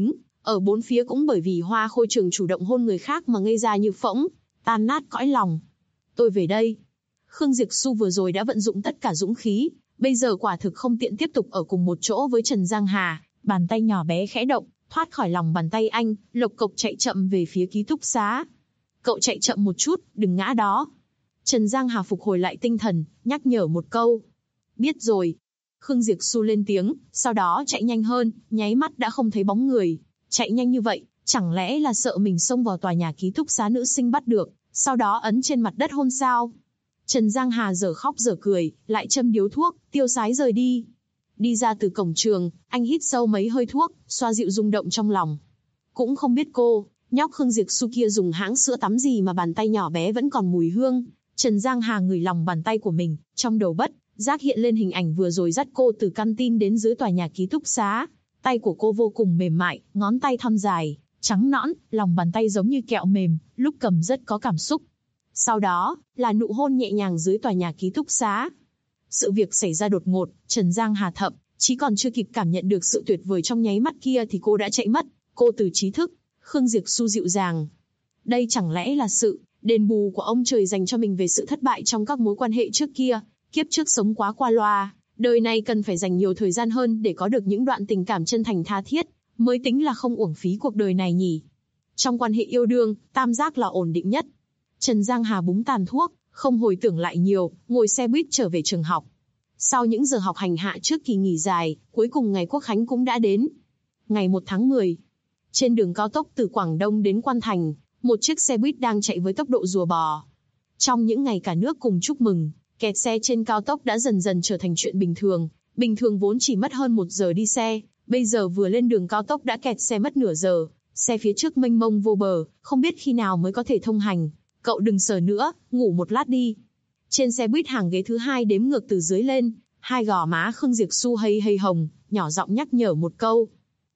Ở bốn phía cũng bởi vì Hoa Khôi Trường chủ động hôn người khác mà ngây ra như phỗng, tan nát cõi lòng. Tôi về đây. Khương Diệp Xu vừa rồi đã vận dụng tất cả dũng khí, bây giờ quả thực không tiện tiếp tục ở cùng một chỗ với Trần Giang Hà, bàn tay nhỏ bé khẽ động, thoát khỏi lòng bàn tay anh, lộc cộc chạy chậm về phía ký túc xá. Cậu chạy chậm một chút, đừng ngã đó. Trần Giang Hà phục hồi lại tinh thần, nhắc nhở một câu. Biết rồi. Khương Diệp Xu lên tiếng, sau đó chạy nhanh hơn, nháy mắt đã không thấy bóng người. Chạy nhanh như vậy, chẳng lẽ là sợ mình xông vào tòa nhà ký túc xá nữ sinh bắt được, sau đó ấn trên mặt đất hôn sao? Trần Giang Hà giờ khóc giờ cười, lại châm điếu thuốc, tiêu sái rời đi. Đi ra từ cổng trường, anh hít sâu mấy hơi thuốc, xoa dịu rung động trong lòng. Cũng không biết cô, nhóc Khương Diệp Xu kia dùng hãng sữa tắm gì mà bàn tay nhỏ bé vẫn còn mùi hương. Trần Giang Hà ngửi lòng bàn tay của mình, trong đầu bất giác hiện lên hình ảnh vừa rồi dắt cô từ căn tin đến dưới tòa nhà ký túc xá. Tay của cô vô cùng mềm mại, ngón tay thon dài, trắng nõn, lòng bàn tay giống như kẹo mềm, lúc cầm rất có cảm xúc. Sau đó, là nụ hôn nhẹ nhàng dưới tòa nhà ký túc xá. Sự việc xảy ra đột ngột, Trần Giang Hà thậm chí còn chưa kịp cảm nhận được sự tuyệt vời trong nháy mắt kia thì cô đã chạy mất. Cô từ trí thức, Khương Diệp Xu dịu dàng. Đây chẳng lẽ là sự đền bù của ông trời dành cho mình về sự thất bại trong các mối quan hệ trước kia, kiếp trước sống quá qua loa, đời này cần phải dành nhiều thời gian hơn để có được những đoạn tình cảm chân thành tha thiết, mới tính là không uổng phí cuộc đời này nhỉ. Trong quan hệ yêu đương, tam giác là ổn định nhất. Trần Giang Hà búng tàn thuốc, không hồi tưởng lại nhiều, ngồi xe buýt trở về trường học. Sau những giờ học hành hạ trước kỳ nghỉ dài, cuối cùng ngày Quốc khánh cũng đã đến. Ngày 1 tháng 10, trên đường cao tốc từ Quảng Đông đến Quan Thành, một chiếc xe buýt đang chạy với tốc độ rùa bò. Trong những ngày cả nước cùng chúc mừng, kẹt xe trên cao tốc đã dần dần trở thành chuyện bình thường. Bình thường vốn chỉ mất hơn 1 giờ đi xe, bây giờ vừa lên đường cao tốc đã kẹt xe mất nửa giờ. Xe phía trước mênh mông vô bờ, không biết khi nào mới có thể thông hành. Cậu đừng sờ nữa, ngủ một lát đi. Trên xe buýt hàng ghế thứ 2 đếm ngược từ dưới lên, hai gò má Khương Diệp Xu hay hồng, nhỏ giọng nhắc nhở một câu.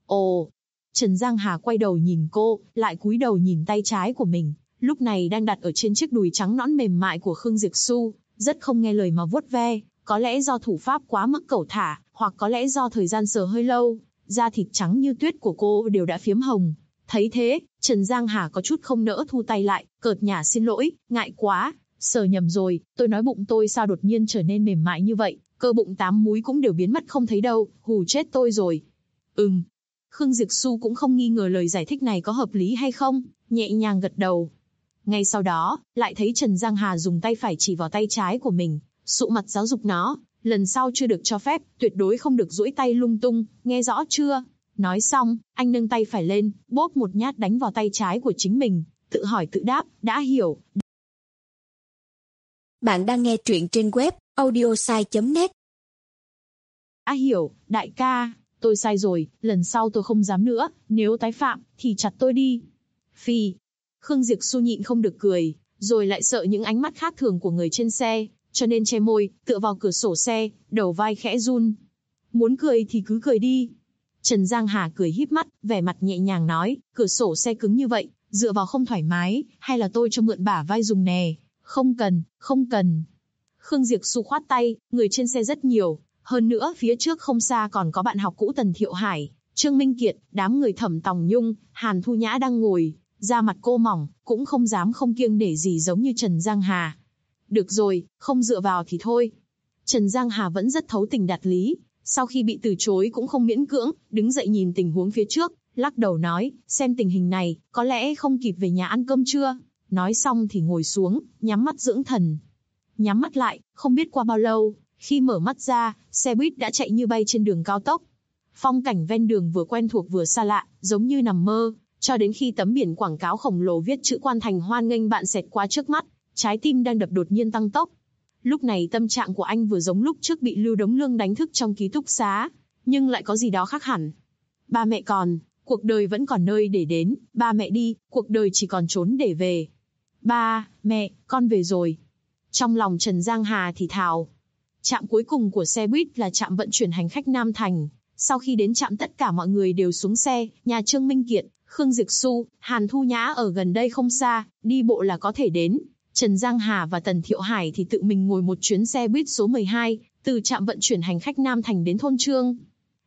Ồ! Trần Giang Hà quay đầu nhìn cô, lại cúi đầu nhìn tay trái của mình, lúc này đang đặt ở trên chiếc đùi trắng nõn mềm mại của Khương Diệp Xu, rất không nghe lời mà vuốt ve, có lẽ do thủ pháp quá mức cẩu thả, hoặc có lẽ do thời gian sờ hơi lâu, da thịt trắng như tuyết của cô đều đã phiếm hồng. Thấy thế, Trần Giang Hà có chút không nỡ thu tay lại, cợt nhả xin lỗi, ngại quá, sờ nhầm rồi, tôi nói bụng tôi sao đột nhiên trở nên mềm mại như vậy, cơ bụng 8 múi cũng đều biến mất không thấy đâu, hù chết tôi rồi. Khương Diệp Xu cũng không nghi ngờ lời giải thích này có hợp lý hay không, nhẹ nhàng gật đầu. Ngay sau đó, lại thấy Trần Giang Hà dùng tay phải chỉ vào tay trái của mình, sụ mặt giáo dục nó, lần sau chưa được cho phép, tuyệt đối không được duỗi tay lung tung, nghe rõ chưa? Nói xong, anh nâng tay phải lên, bóp một nhát đánh vào tay trái của chính mình, tự hỏi tự đáp, đã hiểu. Bạn đang nghe truyện trên web audiosai.net. Đã hiểu, đại ca, tôi sai rồi, lần sau tôi không dám nữa, nếu tái phạm, thì chặt tôi đi. Phi. Khương Diệp Xu nhịn không được cười, rồi lại sợ những ánh mắt khác thường của người trên xe, cho nên che môi, tựa vào cửa sổ xe, đầu vai khẽ run. Muốn cười thì cứ cười đi. Trần Giang Hà cười híp mắt, vẻ mặt nhẹ nhàng nói, cửa sổ xe cứng như vậy, dựa vào không thoải mái, hay là tôi cho mượn bả vai dùng nè? Không cần, không cần. Khương Diệp Xu khoát tay, người trên xe rất nhiều, hơn nữa phía trước không xa còn có bạn học cũ Tần Thiệu Hải, Trương Minh Kiệt, đám người Thẩm Tòng Nhung, Hàn Thu Nhã đang ngồi, da mặt cô mỏng, cũng không dám không kiêng nể gì giống như Trần Giang Hà. Được rồi, không dựa vào thì thôi. Trần Giang Hà vẫn rất thấu tình đạt lý, sau khi bị từ chối cũng không miễn cưỡng, đứng dậy nhìn tình huống phía trước, lắc đầu nói, xem tình hình này, có lẽ không kịp về nhà ăn cơm trưa. Nói xong thì ngồi xuống, nhắm mắt dưỡng thần. Nhắm mắt lại, không biết qua bao lâu, khi mở mắt ra, xe buýt đã chạy như bay trên đường cao tốc. Phong cảnh ven đường vừa quen thuộc vừa xa lạ, giống như nằm mơ, cho đến khi tấm biển quảng cáo khổng lồ viết chữ Quan Thành hoan nghênh bạn xẹt qua trước mắt, trái tim đang đập đột nhiên tăng tốc. Lúc này tâm trạng của anh vừa giống lúc trước bị Lưu Đống Lương đánh thức trong ký túc xá, nhưng lại có gì đó khác hẳn. Ba mẹ còn, cuộc đời vẫn còn nơi để đến, ba mẹ đi, cuộc đời chỉ còn trốn để về. Ba, mẹ, con về rồi. Trong lòng Trần Giang Hà thì thào. Trạm cuối cùng của xe buýt là trạm vận chuyển hành khách Nam Thành. Sau khi đến trạm tất cả mọi người đều xuống xe, nhà Trương Minh Kiệt, Khương Diệp Xu, Hàn Thu Nhã ở gần đây không xa, đi bộ là có thể đến. Trần Giang Hà và Tần Thiệu Hải thì tự mình ngồi một chuyến xe buýt số 12, từ trạm vận chuyển hành khách Nam Thành đến thôn Trương.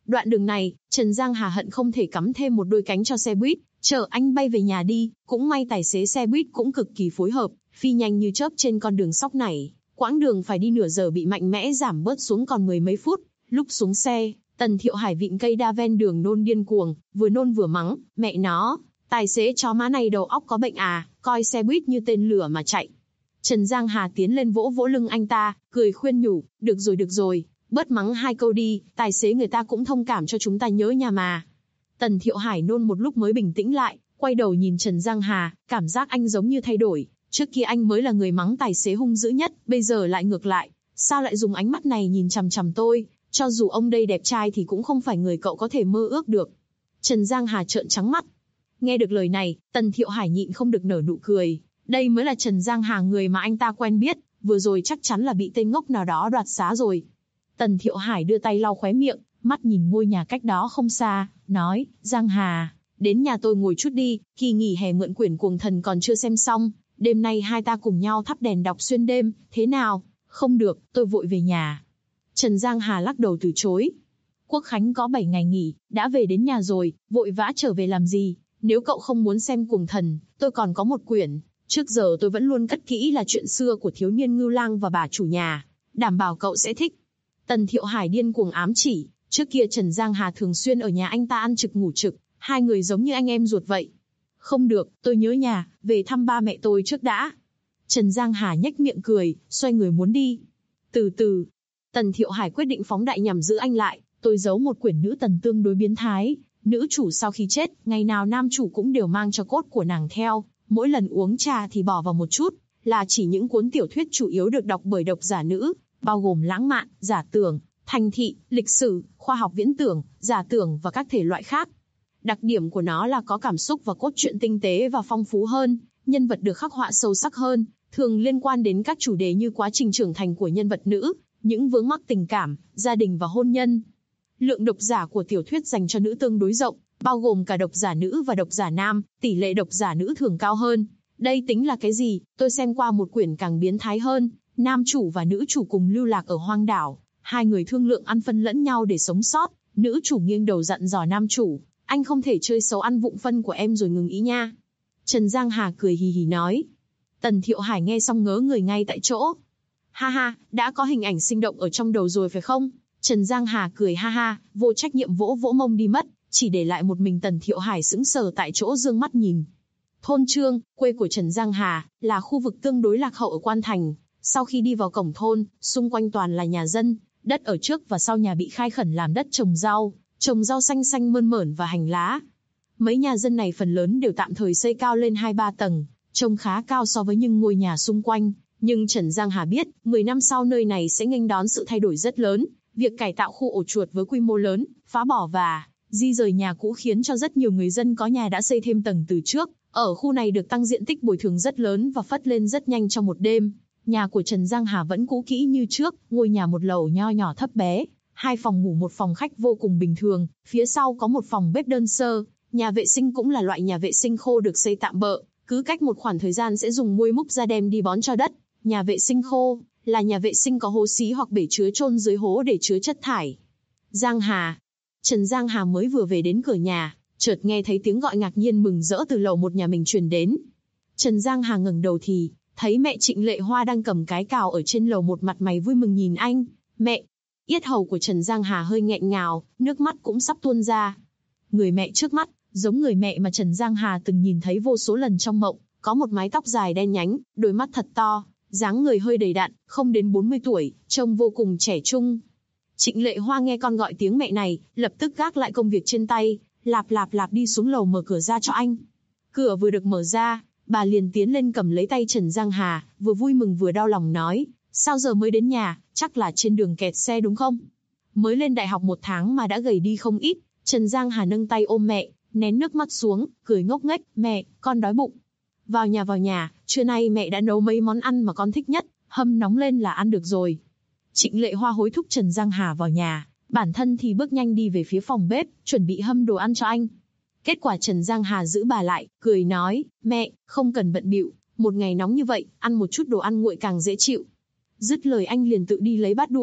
Đoạn đường này, Trần Giang Hà hận không thể cắm thêm một đôi cánh cho xe buýt, chở anh bay về nhà đi. Cũng may tài xế xe buýt cũng cực kỳ phối hợp, phi nhanh như chớp trên con đường sóc này. Quãng đường phải đi nửa giờ bị mạnh mẽ giảm bớt xuống còn mười mấy phút. Lúc xuống xe, Tần Thiệu Hải vịn cây đa ven đường nôn điên cuồng, vừa nôn vừa mắng, mẹ nó, tài xế chó má này đầu óc có bệnh à, coi xe buýt như tên lửa mà chạy. Trần Giang Hà tiến lên vỗ vỗ lưng anh ta, cười khuyên nhủ, được rồi, bớt mắng 2 câu đi, tài xế người ta cũng thông cảm cho chúng ta nhớ nhà mà. Tần Thiệu Hải nôn một lúc mới bình tĩnh lại, quay đầu nhìn Trần Giang Hà, cảm giác anh giống như thay đổi. Trước kia anh mới là người mắng tài xế hung dữ nhất, bây giờ lại ngược lại. Sao lại dùng ánh mắt này nhìn chằm chằm tôi, cho dù ông đây đẹp trai thì cũng không phải người cậu có thể mơ ước được. Trần Giang Hà trợn trắng mắt. Nghe được lời này, Tần Thiệu Hải nhịn không được nở nụ cười. Đây mới là Trần Giang Hà người mà anh ta quen biết, vừa rồi chắc chắn là bị tên ngốc nào đó đoạt xá rồi. Tần Thiệu Hải đưa tay lau khóe miệng, mắt nhìn ngôi nhà cách đó không xa, nói, Giang Hà, đến nhà tôi ngồi chút đi, kỳ nghỉ hè mượn quyển Cuồng Thần còn chưa xem xong, đêm nay hai ta cùng nhau thắp đèn đọc xuyên đêm, thế nào? Không được, tôi vội về nhà. Trần Giang Hà lắc đầu từ chối. Quốc khánh có 7 ngày nghỉ, đã về đến nhà rồi, vội vã trở về làm gì? Nếu cậu không muốn xem Cuồng Thần, tôi còn có một quyển. Trước giờ tôi vẫn luôn cất kỹ là chuyện xưa của thiếu niên Ngưu Lang và bà chủ nhà, đảm bảo cậu sẽ thích. Tần Thiệu Hải điên cuồng ám chỉ, trước kia Trần Giang Hà thường xuyên ở nhà anh ta ăn trực ngủ trực, hai người giống như anh em ruột vậy. Không được, tôi nhớ nhà, về thăm ba mẹ tôi trước đã. Trần Giang Hà nhếch miệng cười, xoay người muốn đi. Từ từ, Tần Thiệu Hải quyết định phóng đại nhằm giữ anh lại, tôi giấu một quyển nữ tần tương đối biến thái. Nữ chủ sau khi chết, ngày nào nam chủ cũng đều mang cho cốt của nàng theo, mỗi lần uống trà thì bỏ vào một chút, là chỉ những cuốn tiểu thuyết chủ yếu được đọc bởi độc giả nữ, bao gồm lãng mạn, giả tưởng, thành thị, lịch sử, khoa học viễn tưởng, giả tưởng và các thể loại khác. Đặc điểm của nó là có cảm xúc và cốt truyện tinh tế và phong phú hơn, nhân vật được khắc họa sâu sắc hơn, thường liên quan đến các chủ đề như quá trình trưởng thành của nhân vật nữ, những vướng mắc tình cảm, gia đình và hôn nhân. Lượng độc giả của tiểu thuyết dành cho nữ tương đối rộng, bao gồm cả độc giả nữ và độc giả nam, tỷ lệ độc giả nữ thường cao hơn. Đây tính là cái gì? Tôi xem qua một quyển càng biến thái hơn, nam chủ và nữ chủ cùng lưu lạc ở hoang đảo, hai người thương lượng ăn phân lẫn nhau để sống sót, nữ chủ nghiêng đầu dặn dò nam chủ, anh không thể chơi xấu ăn vụng phân của em rồi ngừng ý nha. Trần Giang Hà cười hì hì nói. Tần Thiệu Hải nghe xong ngớ người ngay tại chỗ. Ha ha, đã có hình ảnh sinh động ở trong đầu rồi phải không? Trần Giang Hà cười ha ha, vô trách nhiệm vỗ vỗ mông đi mất, chỉ để lại một mình Tần Thiệu Hải sững sờ tại chỗ dương mắt nhìn. Thôn Trương, quê của Trần Giang Hà, là khu vực tương đối lạc hậu ở Quan Thành. Sau khi đi vào cổng thôn, xung quanh toàn là nhà dân, đất ở trước và sau nhà bị khai khẩn làm đất trồng rau xanh xanh mơn mởn và hành lá. Mấy nhà dân này phần lớn đều tạm thời xây cao lên 2-3 tầng, trông khá cao so với những ngôi nhà xung quanh. Nhưng Trần Giang Hà biết, 10 năm sau nơi này sẽ nghênh đón sự thay đổi rất lớn. Việc cải tạo khu ổ chuột với quy mô lớn, phá bỏ và di rời nhà cũ khiến cho rất nhiều người dân có nhà đã xây thêm tầng từ trước. Ở khu này được tăng diện tích bồi thường rất lớn và phất lên rất nhanh trong một đêm. Nhà của Trần Giang Hà vẫn cũ kỹ như trước, ngôi nhà một lầu nho nhỏ thấp bé, 2 phòng ngủ 1 phòng khách vô cùng bình thường, phía sau có một phòng bếp đơn sơ, nhà vệ sinh cũng là loại nhà vệ sinh khô được xây tạm bợ, cứ cách một khoảng thời gian sẽ dùng muôi múc ra đem đi bón cho đất. Nhà vệ sinh khô là nhà vệ sinh có hố xí hoặc bể chứa chôn dưới hố để chứa chất thải. Giang Hà. Trần Giang Hà mới vừa về đến cửa nhà, chợt nghe thấy tiếng gọi ngạc nhiên mừng rỡ từ lầu một nhà mình truyền đến. Trần Giang Hà ngẩng đầu thì thấy mẹ Trịnh Lệ Hoa đang cầm cái cào ở trên lầu một, mặt mày vui mừng nhìn anh. Mẹ! Yết hầu của Trần Giang Hà hơi nghẹn ngào, nước mắt cũng sắp tuôn ra. Người mẹ trước mắt, giống người mẹ mà Trần Giang Hà từng nhìn thấy vô số lần trong mộng, có một mái tóc dài đen nhánh, đôi mắt thật to, dáng người hơi đầy đặn, không đến 40 tuổi, trông vô cùng trẻ trung. Trịnh Lệ Hoa nghe con gọi tiếng mẹ này, lập tức gác lại công việc trên tay, lạp đi xuống lầu mở cửa ra cho anh. Cửa vừa được mở ra, bà liền tiến lên cầm lấy tay Trần Giang Hà, vừa vui mừng vừa đau lòng nói, sao giờ mới đến nhà, chắc là trên đường kẹt xe đúng không? Mới lên đại học 1 tháng mà đã gầy đi không ít. Trần Giang Hà nâng tay ôm mẹ, nén nước mắt xuống, cười ngốc nghếch, mẹ, con đói bụng. Vào nhà, trưa nay mẹ đã nấu mấy món ăn mà con thích nhất, hâm nóng lên là ăn được rồi. Trịnh Lệ Hoa hối thúc Trần Giang Hà vào nhà, bản thân thì bước nhanh đi về phía phòng bếp, chuẩn bị hâm đồ ăn cho anh. Kết quả Trần Giang Hà giữ bà lại, cười nói, mẹ, không cần bận bịu, một ngày nóng như vậy, ăn một chút đồ ăn nguội càng dễ chịu. Dứt lời anh liền tự đi lấy bát đũa,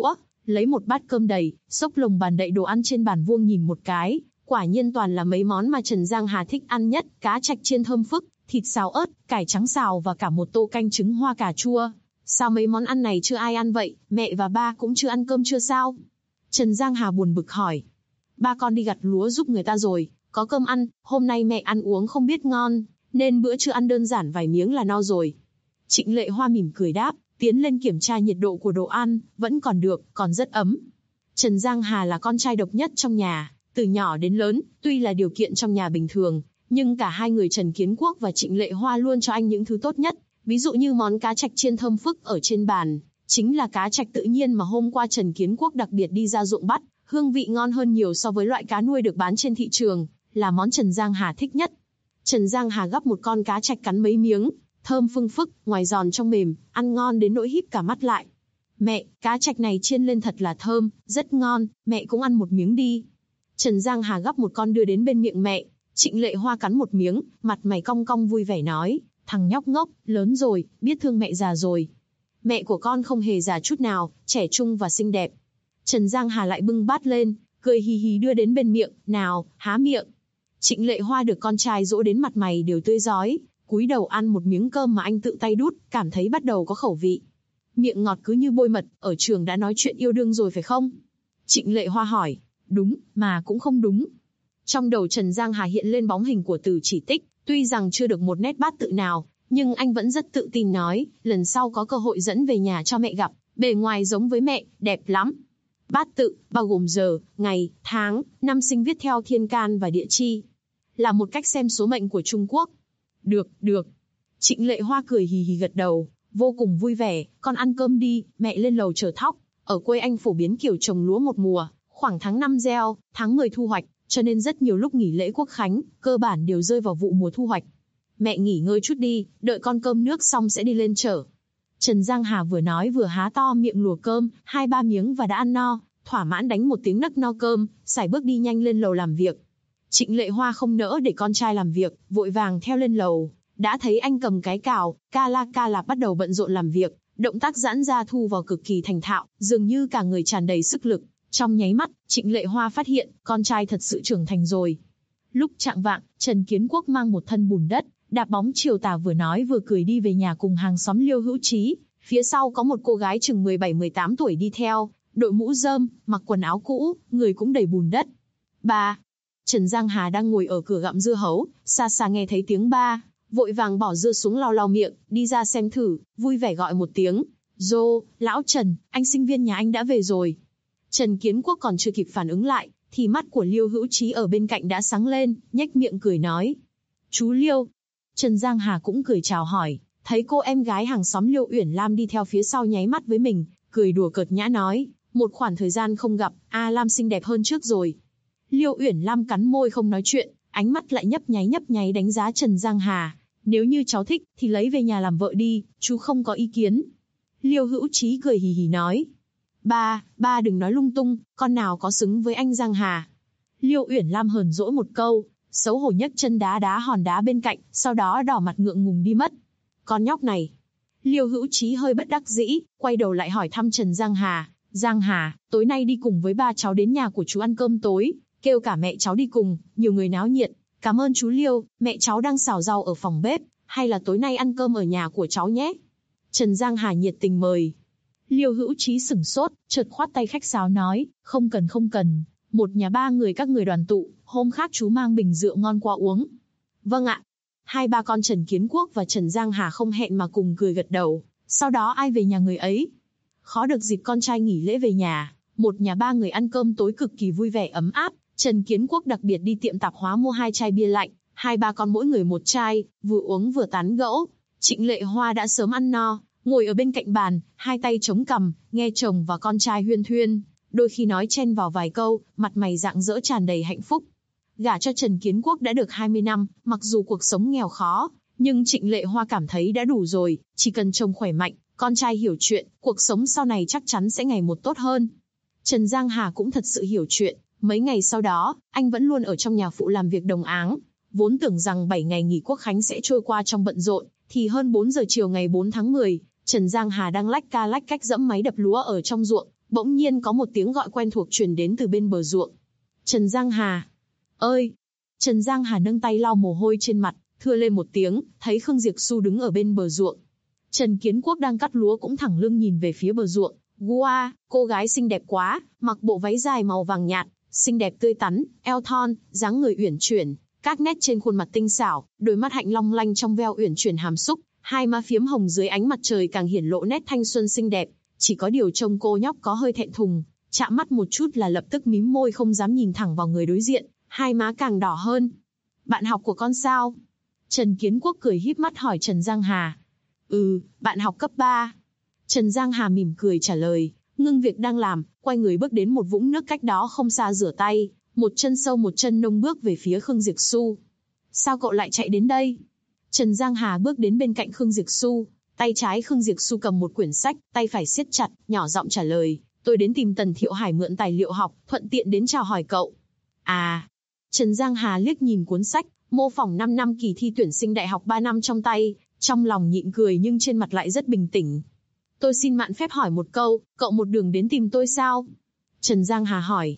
lấy một bát cơm đầy, xốc lồng bàn đậy đồ ăn trên bàn vuông nhìn một cái, quả nhiên toàn là mấy món mà Trần Giang Hà thích ăn nhất, cá trạch chiên thơm phức, thịt xào ớt, cải trắng xào và cả một tô canh trứng hoa cà chua. Sao mấy món ăn này chưa ai ăn vậy, mẹ và ba cũng chưa ăn cơm chưa sao? Trần Giang Hà buồn bực hỏi. Ba con đi gặt lúa giúp người ta rồi, có cơm ăn, hôm nay mẹ ăn uống không biết ngon, nên bữa trưa ăn đơn giản vài miếng là no rồi. Trịnh Lệ Hoa mỉm cười đáp, tiến lên kiểm tra nhiệt độ của đồ ăn, vẫn còn được, còn rất ấm. Trần Giang Hà là con trai độc nhất trong nhà, từ nhỏ đến lớn, tuy là điều kiện trong nhà bình thường, nhưng cả hai người Trần Kiến Quốc và Trịnh Lệ Hoa luôn cho anh những thứ tốt nhất, ví dụ như món cá trạch chiên thơm phức ở trên bàn, chính là cá trạch tự nhiên mà hôm qua Trần Kiến Quốc đặc biệt đi ra ruộng bắt, hương vị ngon hơn nhiều so với loại cá nuôi được bán trên thị trường, là món Trần Giang Hà thích nhất. Trần Giang Hà gắp một con cá trạch cắn mấy miếng, thơm phưng phức, ngoài giòn trong mềm, ăn ngon đến nỗi híp cả mắt lại. Mẹ, cá trạch này chiên lên thật là thơm, rất ngon, mẹ cũng ăn một miếng đi. Trần Giang Hà gắp một con đưa đến bên miệng mẹ, Trịnh Lệ Hoa cắn một miếng, mặt mày cong cong vui vẻ nói, thằng nhóc ngốc, lớn rồi, biết thương mẹ già rồi. Mẹ của con không hề già chút nào, trẻ trung và xinh đẹp. Trần Giang Hà lại bưng bát lên, cười hì hì đưa đến bên miệng, nào, há miệng. Trịnh Lệ Hoa được con trai dỗ đến mặt mày đều tươi rói, cúi đầu ăn một miếng cơm mà anh tự tay đút, cảm thấy bắt đầu có khẩu vị. Miệng ngọt cứ như bôi mật, ở trường đã nói chuyện yêu đương rồi phải không? Trịnh Lệ Hoa hỏi, đúng, mà cũng không đúng. Trong đầu Trần Giang Hà hiện lên bóng hình của Từ Chỉ Tích, tuy rằng chưa được một nét bát tự nào, nhưng anh vẫn rất tự tin nói, lần sau có cơ hội dẫn về nhà cho mẹ gặp, bề ngoài giống với mẹ, đẹp lắm. Bát tự, bao gồm giờ, ngày, tháng, năm sinh viết theo thiên can và địa chi. Là một cách xem số mệnh của Trung Quốc. Được. Trịnh Lệ Hoa cười hì hì gật đầu, vô cùng vui vẻ, con ăn cơm đi, mẹ lên lầu chờ thóc. Ở quê anh phổ biến kiểu trồng lúa một mùa, khoảng tháng 5 gieo, tháng 10 thu hoạch, cho nên rất nhiều lúc nghỉ lễ Quốc Khánh, cơ bản đều rơi vào vụ mùa thu hoạch. Mẹ nghỉ ngơi chút đi, đợi con cơm nước xong sẽ đi lên chợ. Trần Giang Hà vừa nói vừa há to miệng lùa cơm, 2-3 miếng và đã ăn no, thỏa mãn đánh một tiếng nấc no cơm, sải bước đi nhanh lên lầu làm việc. Trịnh Lệ Hoa không nỡ để con trai làm việc, vội vàng theo lên lầu, đã thấy anh cầm cái cào, ca la bắt đầu bận rộn làm việc, động tác giãn ra thu vào cực kỳ thành thạo, dường như cả người tràn đầy sức lực. Trong nháy mắt, Trịnh Lệ Hoa phát hiện, con trai thật sự trưởng thành rồi. Lúc chạng vạng, Trần Kiến Quốc mang một thân bùn đất, đạp bóng chiều tà vừa nói vừa cười đi về nhà cùng hàng xóm Liêu Hữu Trí. Phía sau có một cô gái chừng 17-18 tuổi đi theo, đội mũ rơm, mặc quần áo cũ, người cũng đầy bùn đất. Ba. Trần Giang Hà đang ngồi ở cửa gặm dưa hấu, xa xa nghe thấy tiếng ba, vội vàng bỏ dưa xuống lau miệng, đi ra xem thử, vui vẻ gọi một tiếng. Dô, lão Trần, anh sinh viên nhà anh đã về rồi. Trần Kiến Quốc còn chưa kịp phản ứng lại, thì mắt của Liêu Hữu Trí ở bên cạnh đã sáng lên, nhếch miệng cười nói. Chú Liêu. Trần Giang Hà cũng cười chào hỏi, thấy cô em gái hàng xóm Liêu Uyển Lam đi theo phía sau nháy mắt với mình, cười đùa cợt nhã nói, một khoảng thời gian không gặp, Lam xinh đẹp hơn trước rồi. Liêu Uyển Lam cắn môi không nói chuyện, ánh mắt lại nhấp nháy đánh giá Trần Giang Hà. Nếu như cháu thích, thì lấy về nhà làm vợ đi, chú không có ý kiến. Liêu Hữu Trí cười hì hì nói. Ba đừng nói lung tung, con nào có xứng với anh Giang Hà. Liêu Uyển Lam hờn dỗi một câu, xấu hổ nhấc chân đá hòn đá bên cạnh, sau đó đỏ mặt ngượng ngùng đi mất. Con nhóc này. Liêu Hữu Trí hơi bất đắc dĩ, quay đầu lại hỏi thăm Trần Giang Hà. Giang Hà, tối nay đi cùng với ba cháu đến nhà của chú ăn cơm tối, kêu cả mẹ cháu đi cùng, nhiều người náo nhiệt. Cảm ơn chú Liêu, mẹ cháu đang xào rau ở phòng bếp, hay là tối nay ăn cơm ở nhà của cháu nhé. Trần Giang Hà nhiệt tình mời. Liêu Hữu Trí sửng sốt, chợt khoát tay khách sáo nói, không cần, một nhà ba người các người đoàn tụ, hôm khác chú mang bình rượu ngon qua uống. Vâng ạ. Hai ba con Trần Kiến Quốc và Trần Giang Hà không hẹn mà cùng cười gật đầu, sau đó ai về nhà người ấy. Khó được dịp con trai nghỉ lễ về nhà, một nhà ba người ăn cơm tối cực kỳ vui vẻ ấm áp. Trần Kiến Quốc đặc biệt đi tiệm tạp hóa mua 2 chai bia lạnh, hai ba con mỗi người 1 chai, vừa uống vừa tán gẫu. Trịnh Lệ Hoa đã sớm ăn no, ngồi ở bên cạnh bàn, hai tay chống cằm, nghe chồng và con trai huyên thuyên, đôi khi nói chen vào vài câu, mặt mày rạng rỡ tràn đầy hạnh phúc. Gả cho Trần Kiến Quốc đã được 20 năm, mặc dù cuộc sống nghèo khó, nhưng Trịnh Lệ Hoa cảm thấy đã đủ rồi, chỉ cần chồng khỏe mạnh, con trai hiểu chuyện, cuộc sống sau này chắc chắn sẽ ngày một tốt hơn. Trần Giang Hà cũng thật sự hiểu chuyện. Mấy ngày sau đó, anh vẫn luôn ở trong nhà phụ làm việc đồng áng. Vốn tưởng rằng 7 ngày nghỉ Quốc Khánh sẽ trôi qua trong bận rộn, thì hơn 4 giờ chiều ngày 4 tháng 10, Trần Giang Hà đang lách ca lách cách dẫm máy đập lúa ở trong ruộng, Bỗng nhiên có một tiếng gọi quen thuộc truyền đến từ bên bờ ruộng. Trần Giang Hà! Ơi! Trần Giang Hà nâng tay lau mồ hôi trên mặt, thưa lên một tiếng, thấy Khương Diệp Xu đứng ở bên bờ ruộng. Trần Kiến Quốc đang cắt lúa cũng thẳng lưng nhìn về phía bờ ruộng. Wow, cô gái xinh đẹp quá, mặc bộ váy dài màu vàng nhạt, xinh đẹp tươi tắn, eo thon, dáng người uyển chuyển, các nét trên khuôn mặt tinh xảo, đôi mắt hạnh long lanh trong veo uyển chuyển hàm xúc, hai má phiếm hồng dưới ánh mặt trời càng hiển lộ nét thanh xuân xinh đẹp. Chỉ có điều trông cô nhóc có hơi thẹn thùng, chạm mắt một chút là lập tức mím môi không dám nhìn thẳng vào người đối diện, hai má càng đỏ hơn. Bạn học của con sao? Trần Kiến Quốc cười híp mắt hỏi Trần Giang Hà. Bạn học cấp 3. Trần Giang Hà mỉm cười trả lời, ngưng việc đang làm, quay người bước đến một vũng nước cách đó không xa rửa tay, một chân sâu một chân nông bước về phía Khương Diệp Xu. Sao cậu lại chạy đến đây? Trần Giang Hà bước đến bên cạnh Khương Diệp Xu, tay trái Khương Diệp Xu cầm một quyển sách, tay phải siết chặt, nhỏ giọng trả lời, tôi đến tìm Tần Thiệu Hải mượn tài liệu học, thuận tiện đến chào hỏi cậu. À! Trần Giang Hà liếc nhìn cuốn sách, mô phỏng 5 năm kỳ thi tuyển sinh đại học 3 năm trong tay, trong lòng nhịn cười nhưng trên mặt lại rất bình tĩnh. Tôi xin mạn phép hỏi một câu, cậu một đường đến tìm tôi sao? Trần Giang Hà hỏi.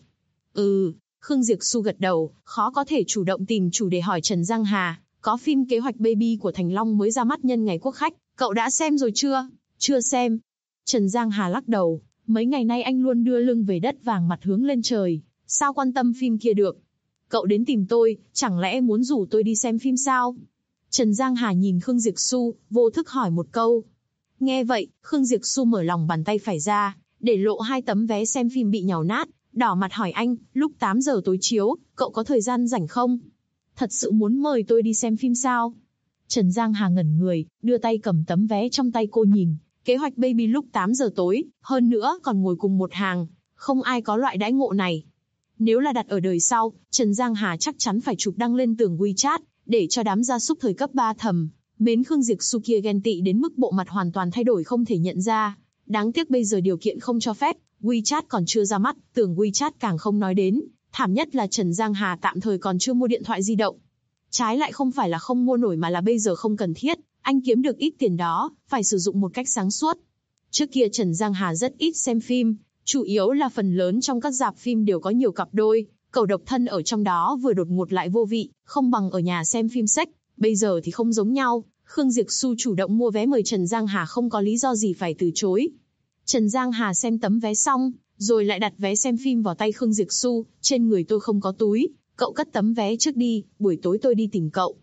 Khương Diệp Xu gật đầu, khó có thể chủ động tìm chủ đề hỏi Trần Giang Hà. Có phim Kế hoạch Baby của Thành Long mới ra mắt nhân ngày Quốc Khách, cậu đã xem rồi chưa? Chưa xem. Trần Giang Hà lắc đầu, mấy ngày nay anh luôn đưa lưng về đất vàng mặt hướng lên trời, sao quan tâm phim kia được? Cậu đến tìm tôi, chẳng lẽ muốn rủ tôi đi xem phim sao? Trần Giang Hà nhìn Khương Diệp Xu, vô thức hỏi một câu. Nghe vậy, Khương Diệp Xu mở lòng bàn tay phải ra, để lộ 2 tấm vé xem phim bị nhàu nát, đỏ mặt hỏi anh, lúc 8 giờ tối chiếu, cậu có thời gian rảnh không? Thật sự muốn mời tôi đi xem phim sao? Trần Giang Hà ngẩn người, đưa tay cầm tấm vé trong tay cô nhìn, Kế hoạch Baby lúc 8 giờ tối, hơn nữa còn ngồi cùng một hàng, không ai có loại đãi ngộ này. Nếu là đặt ở đời sau, Trần Giang Hà chắc chắn phải chụp đăng lên tường WeChat, để cho đám gia súc thời cấp 3 thầm mến Khương Diệp Xu kia ghen tị đến mức bộ mặt hoàn toàn thay đổi không thể nhận ra. Đáng tiếc bây giờ điều kiện không cho phép, WeChat còn chưa ra mắt, tường WeChat càng không nói đến. Thảm nhất là Trần Giang Hà tạm thời còn chưa mua điện thoại di động. Trái lại không phải là không mua nổi mà là bây giờ không cần thiết, anh kiếm được ít tiền đó, phải sử dụng một cách sáng suốt. Trước kia Trần Giang Hà rất ít xem phim, chủ yếu là phần lớn trong các rạp phim đều có nhiều cặp đôi, cậu độc thân ở trong đó vừa đột ngột lại vô vị, không bằng ở nhà xem phim sách. Bây giờ thì không giống nhau, Khương Diệp Xu chủ động mua vé mời Trần Giang Hà không có lý do gì phải từ chối. Trần Giang Hà xem tấm vé xong, rồi lại đặt vé xem phim vào tay Khương Diệp Xu, trên người tôi không có túi, cậu cất tấm vé trước đi, buổi tối tôi đi tìm cậu.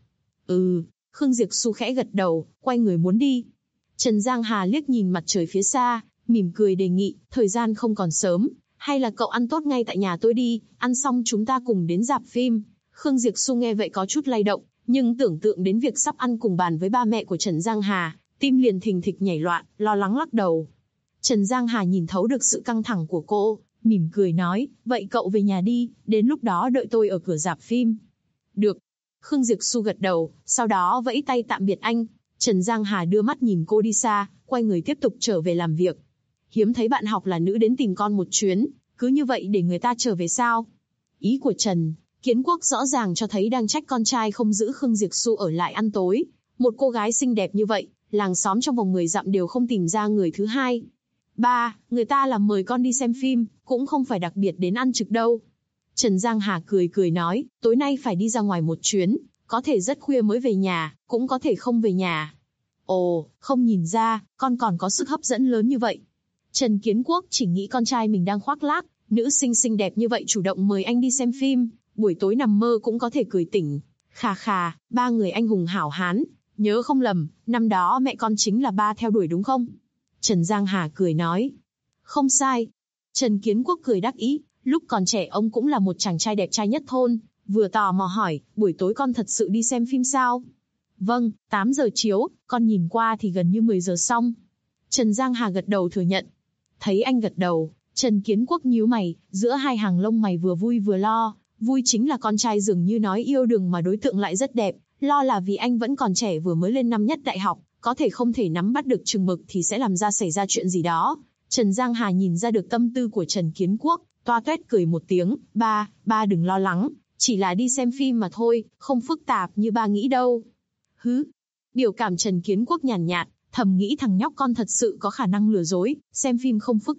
Khương Diệp Xu khẽ gật đầu, quay người muốn đi. Trần Giang Hà liếc nhìn mặt trời phía xa, mỉm cười đề nghị, thời gian không còn sớm, hay là cậu ăn tốt ngay tại nhà tôi đi, ăn xong chúng ta cùng đến rạp phim. Khương Diệp Xu nghe vậy có chút lay động, nhưng tưởng tượng đến việc sắp ăn cùng bàn với ba mẹ của Trần Giang Hà, tim liền thình thịch nhảy loạn, lo lắng lắc đầu. Trần Giang Hà nhìn thấu được sự căng thẳng của cô, mỉm cười nói, vậy cậu về nhà đi, đến lúc đó đợi tôi ở cửa rạp phim. Được. Khương Diệp Xu gật đầu, sau đó vẫy tay tạm biệt anh. Trần Giang Hà đưa mắt nhìn cô đi xa, quay người tiếp tục trở về làm việc. Hiếm thấy bạn học là nữ đến tìm con một chuyến, cứ như vậy để người ta trở về sao? Ý của Trần Kiến Quốc rõ ràng cho thấy đang trách con trai không giữ Khương Diệp Xu ở lại ăn tối. Một cô gái xinh đẹp như vậy, làng xóm trong vòng 10 dặm đều không tìm ra người thứ hai. Ba, người ta là mời con đi xem phim, cũng không phải đặc biệt đến ăn trực đâu. Trần Giang Hà cười nói, tối nay phải đi ra ngoài một chuyến, có thể rất khuya mới về nhà, cũng có thể không về nhà. Ồ, không nhìn ra, con còn có sức hấp dẫn lớn như vậy. Trần Kiến Quốc chỉ nghĩ con trai mình đang khoác lác, nữ sinh xinh đẹp như vậy chủ động mời anh đi xem phim, buổi tối nằm mơ cũng có thể cười tỉnh. Khà khà, ba người anh hùng hảo hán, nhớ không lầm, năm đó mẹ con chính là ba theo đuổi đúng không? Trần Giang Hà cười nói. Không sai. Trần Kiến Quốc cười đắc ý, lúc còn trẻ ông cũng là một chàng trai đẹp trai nhất thôn, vừa tò mò hỏi, buổi tối con thật sự đi xem phim sao? Vâng, 8 giờ chiếu, con nhìn qua thì gần như 10 giờ xong. Trần Giang Hà gật đầu thừa nhận. Thấy anh gật đầu, Trần Kiến Quốc nhíu mày, giữa hai hàng lông mày vừa vui vừa lo. Vui chính là con trai dường như nói yêu đương mà đối tượng lại rất đẹp, lo là vì anh vẫn còn trẻ vừa mới lên năm nhất đại học, có thể không thể nắm bắt được chừng mực thì sẽ làm ra xảy ra chuyện gì đó. Trần Giang Hà nhìn ra được tâm tư của Trần Kiến Quốc, toa toét cười một tiếng, ba đừng lo lắng, chỉ là đi xem phim mà thôi, không phức tạp như ba nghĩ đâu. Hứ, biểu cảm Trần Kiến Quốc nhàn nhạt, thầm nghĩ thằng nhóc con thật sự có khả năng lừa dối, xem phim không phức tạp,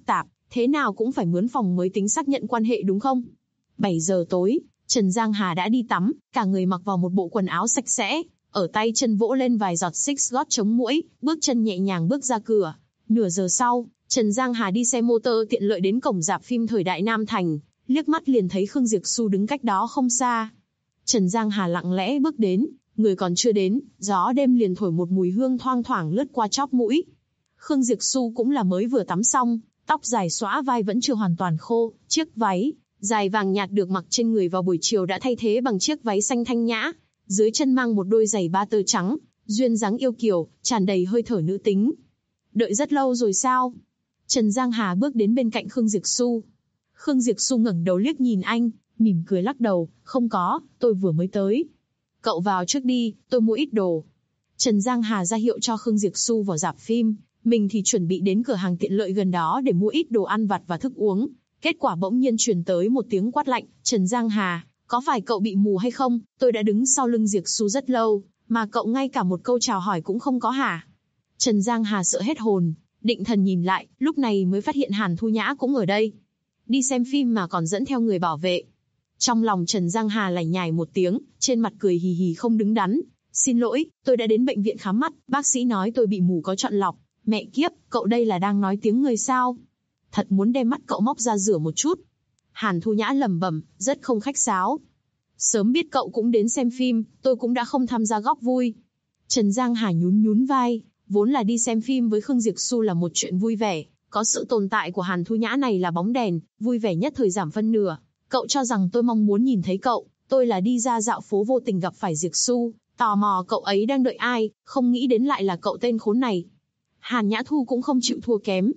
thế nào cũng phải mướn phòng mới tính xác nhận quan hệ đúng không? 7 giờ tối, Trần Giang Hà đã đi tắm, cả người mặc vào một bộ quần áo sạch sẽ, ở tay chân vỗ lên vài giọt Six gót chống muỗi, bước chân nhẹ nhàng bước ra cửa. Nửa giờ sau, Trần Giang Hà đi xe mô tô tiện lợi đến cổng rạp phim Thời Đại Nam Thành, liếc mắt liền thấy Khương Diệp Xu đứng cách đó không xa. Trần Giang Hà lặng lẽ bước đến, người còn chưa đến, gió đêm liền thổi một mùi hương thoang thoảng lướt qua chóp mũi. Khương Diệp Xu cũng là mới vừa tắm xong, tóc dài xõa vai vẫn chưa hoàn toàn khô, chiếc váy dài vàng nhạt được mặc trên người vào buổi chiều đã thay thế bằng chiếc váy xanh thanh nhã, dưới chân mang một đôi giày ba tơ trắng, duyên dáng yêu kiều, tràn đầy hơi thở nữ tính. Đợi rất lâu rồi sao? Trần Giang Hà bước đến bên cạnh Khương Diệp Xu. Khương Diệp Xu ngẩng đầu liếc nhìn anh, mỉm cười lắc đầu, không có, tôi vừa mới tới. Cậu vào trước đi, tôi mua ít đồ. Trần Giang Hà ra hiệu cho Khương Diệp Xu vào rạp phim, mình thì chuẩn bị đến cửa hàng tiện lợi gần đó để mua ít đồ ăn vặt và thức uống. Kết quả bỗng nhiên truyền tới một tiếng quát lạnh, Trần Giang Hà, có phải cậu bị mù hay không? Tôi đã đứng sau lưng Diệp Xu rất lâu, mà cậu ngay cả một câu chào hỏi cũng không có hả? Trần Giang Hà sợ hết hồn, định thần nhìn lại, lúc này mới phát hiện Hàn Thu Nhã cũng ở đây. Đi xem phim mà còn dẫn theo người bảo vệ. Trong lòng Trần Giang Hà lải nhải một tiếng, trên mặt cười hì hì không đứng đắn. Xin lỗi, tôi đã đến bệnh viện khám mắt, bác sĩ nói tôi bị mù có chọn lọc. Mẹ kiếp, cậu đây là đang nói tiếng người sao? Thật muốn đem mắt cậu móc ra rửa một chút. Hàn Thu Nhã lẩm bẩm, rất không khách sáo. Sớm biết cậu cũng đến xem phim, tôi cũng đã không tham gia góp vui. Trần Giang Hà nhún nhún vai, vốn là đi xem phim với Khương Diệp Xu là một chuyện vui vẻ, có sự tồn tại của Hàn Thu Nhã này là bóng đèn, vui vẻ nhất thời giảm phân nửa. Cậu cho rằng tôi mong muốn nhìn thấy cậu, tôi là đi ra dạo phố vô tình gặp phải Diệp Xu, tò mò cậu ấy đang đợi ai, không nghĩ đến lại là cậu tên khốn này. Hàn Nhã Thu cũng không chịu thua kém.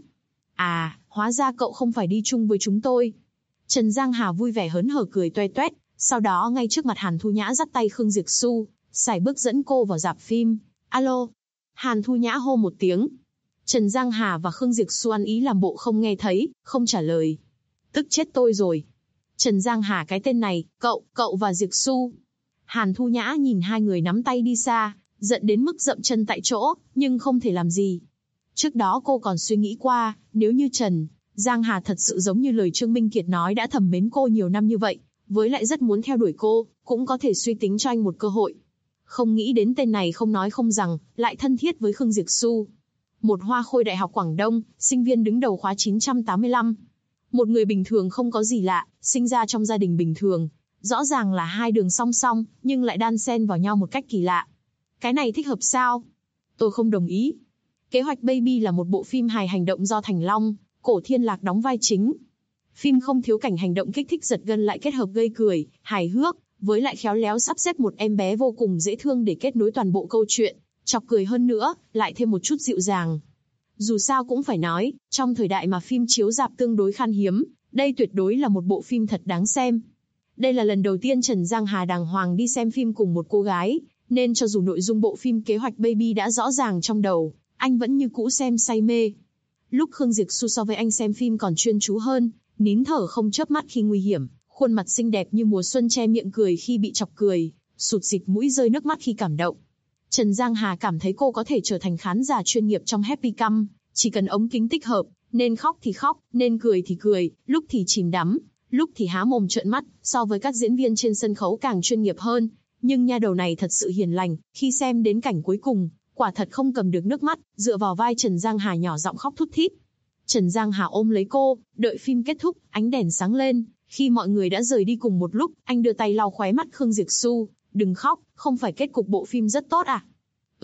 À, hóa ra cậu không phải đi chung với chúng tôi. Trần Giang Hà vui vẻ hớn hở cười toe toét, sau đó ngay trước mặt Hàn Thu Nhã dắt tay Khương Diệp Xu, sải bước dẫn cô vào rạp phim. Alo. Hàn Thu Nhã hô một tiếng. Trần Giang Hà và Khương Diệp Xu ăn ý làm bộ không nghe thấy, không trả lời. Tức chết tôi rồi. Trần Giang Hà cái tên này, cậu và Diệp Xu. Hàn Thu Nhã nhìn hai người nắm tay đi xa, giận đến mức dậm chân tại chỗ, nhưng không thể làm gì. Trước đó cô còn suy nghĩ qua, nếu như Trần Giang Hà thật sự giống như lời Trương Minh Kiệt nói đã thầm mến cô nhiều năm như vậy, với lại rất muốn theo đuổi cô, cũng có thể suy tính cho anh một cơ hội. Không nghĩ đến tên này không nói không rằng, lại thân thiết với Khương Diệp Xu. Một hoa khôi Đại học Quảng Đông, sinh viên đứng đầu khóa 985. Một người bình thường không có gì lạ, sinh ra trong gia đình bình thường. Rõ ràng là hai đường song song, nhưng lại đan xen vào nhau một cách kỳ lạ. Cái này thích hợp sao? Tôi không đồng ý. Kế hoạch Baby là một bộ phim hài hành động do Thành Long, Cổ Thiên Lạc đóng vai chính. Phim không thiếu cảnh hành động kích thích giật gân lại kết hợp gây cười, hài hước, với lại khéo léo sắp xếp một em bé vô cùng dễ thương để kết nối toàn bộ câu chuyện, chọc cười hơn nữa, lại thêm một chút dịu dàng. Dù sao cũng phải nói, trong thời đại mà phim chiếu rạp tương đối khan hiếm, đây tuyệt đối là một bộ phim thật đáng xem. Đây là lần đầu tiên Trần Giang Hà đàng hoàng đi xem phim cùng một cô gái, nên cho dù nội dung bộ phim Kế hoạch Baby đã rõ ràng trong đầu, anh vẫn như cũ xem say mê. Lúc Khương Diệp Xu so với anh xem phim còn chuyên chú hơn, nín thở không chớp mắt khi nguy hiểm, khuôn mặt xinh đẹp như mùa xuân che miệng cười khi bị chọc cười, sụt sịt mũi rơi nước mắt khi cảm động. Trần Giang Hà cảm thấy cô có thể trở thành khán giả chuyên nghiệp trong Happy Cam, chỉ cần ống kính tích hợp, nên khóc thì khóc, nên cười thì cười, lúc thì chìm đắm, lúc thì há mồm trợn mắt, so với các diễn viên trên sân khấu càng chuyên nghiệp hơn. Nhưng nha đầu này thật sự hiền lành, khi xem đến cảnh cuối cùng, quả thật không cầm được nước mắt, dựa vào vai Trần Giang Hà nhỏ giọng khóc thút thít. Trần Giang Hà ôm lấy cô, đợi phim kết thúc, ánh đèn sáng lên, khi mọi người đã rời đi cùng một lúc, anh đưa tay lau khóe mắt Khương Diệp Xu, đừng khóc, không phải kết cục bộ phim rất tốt à?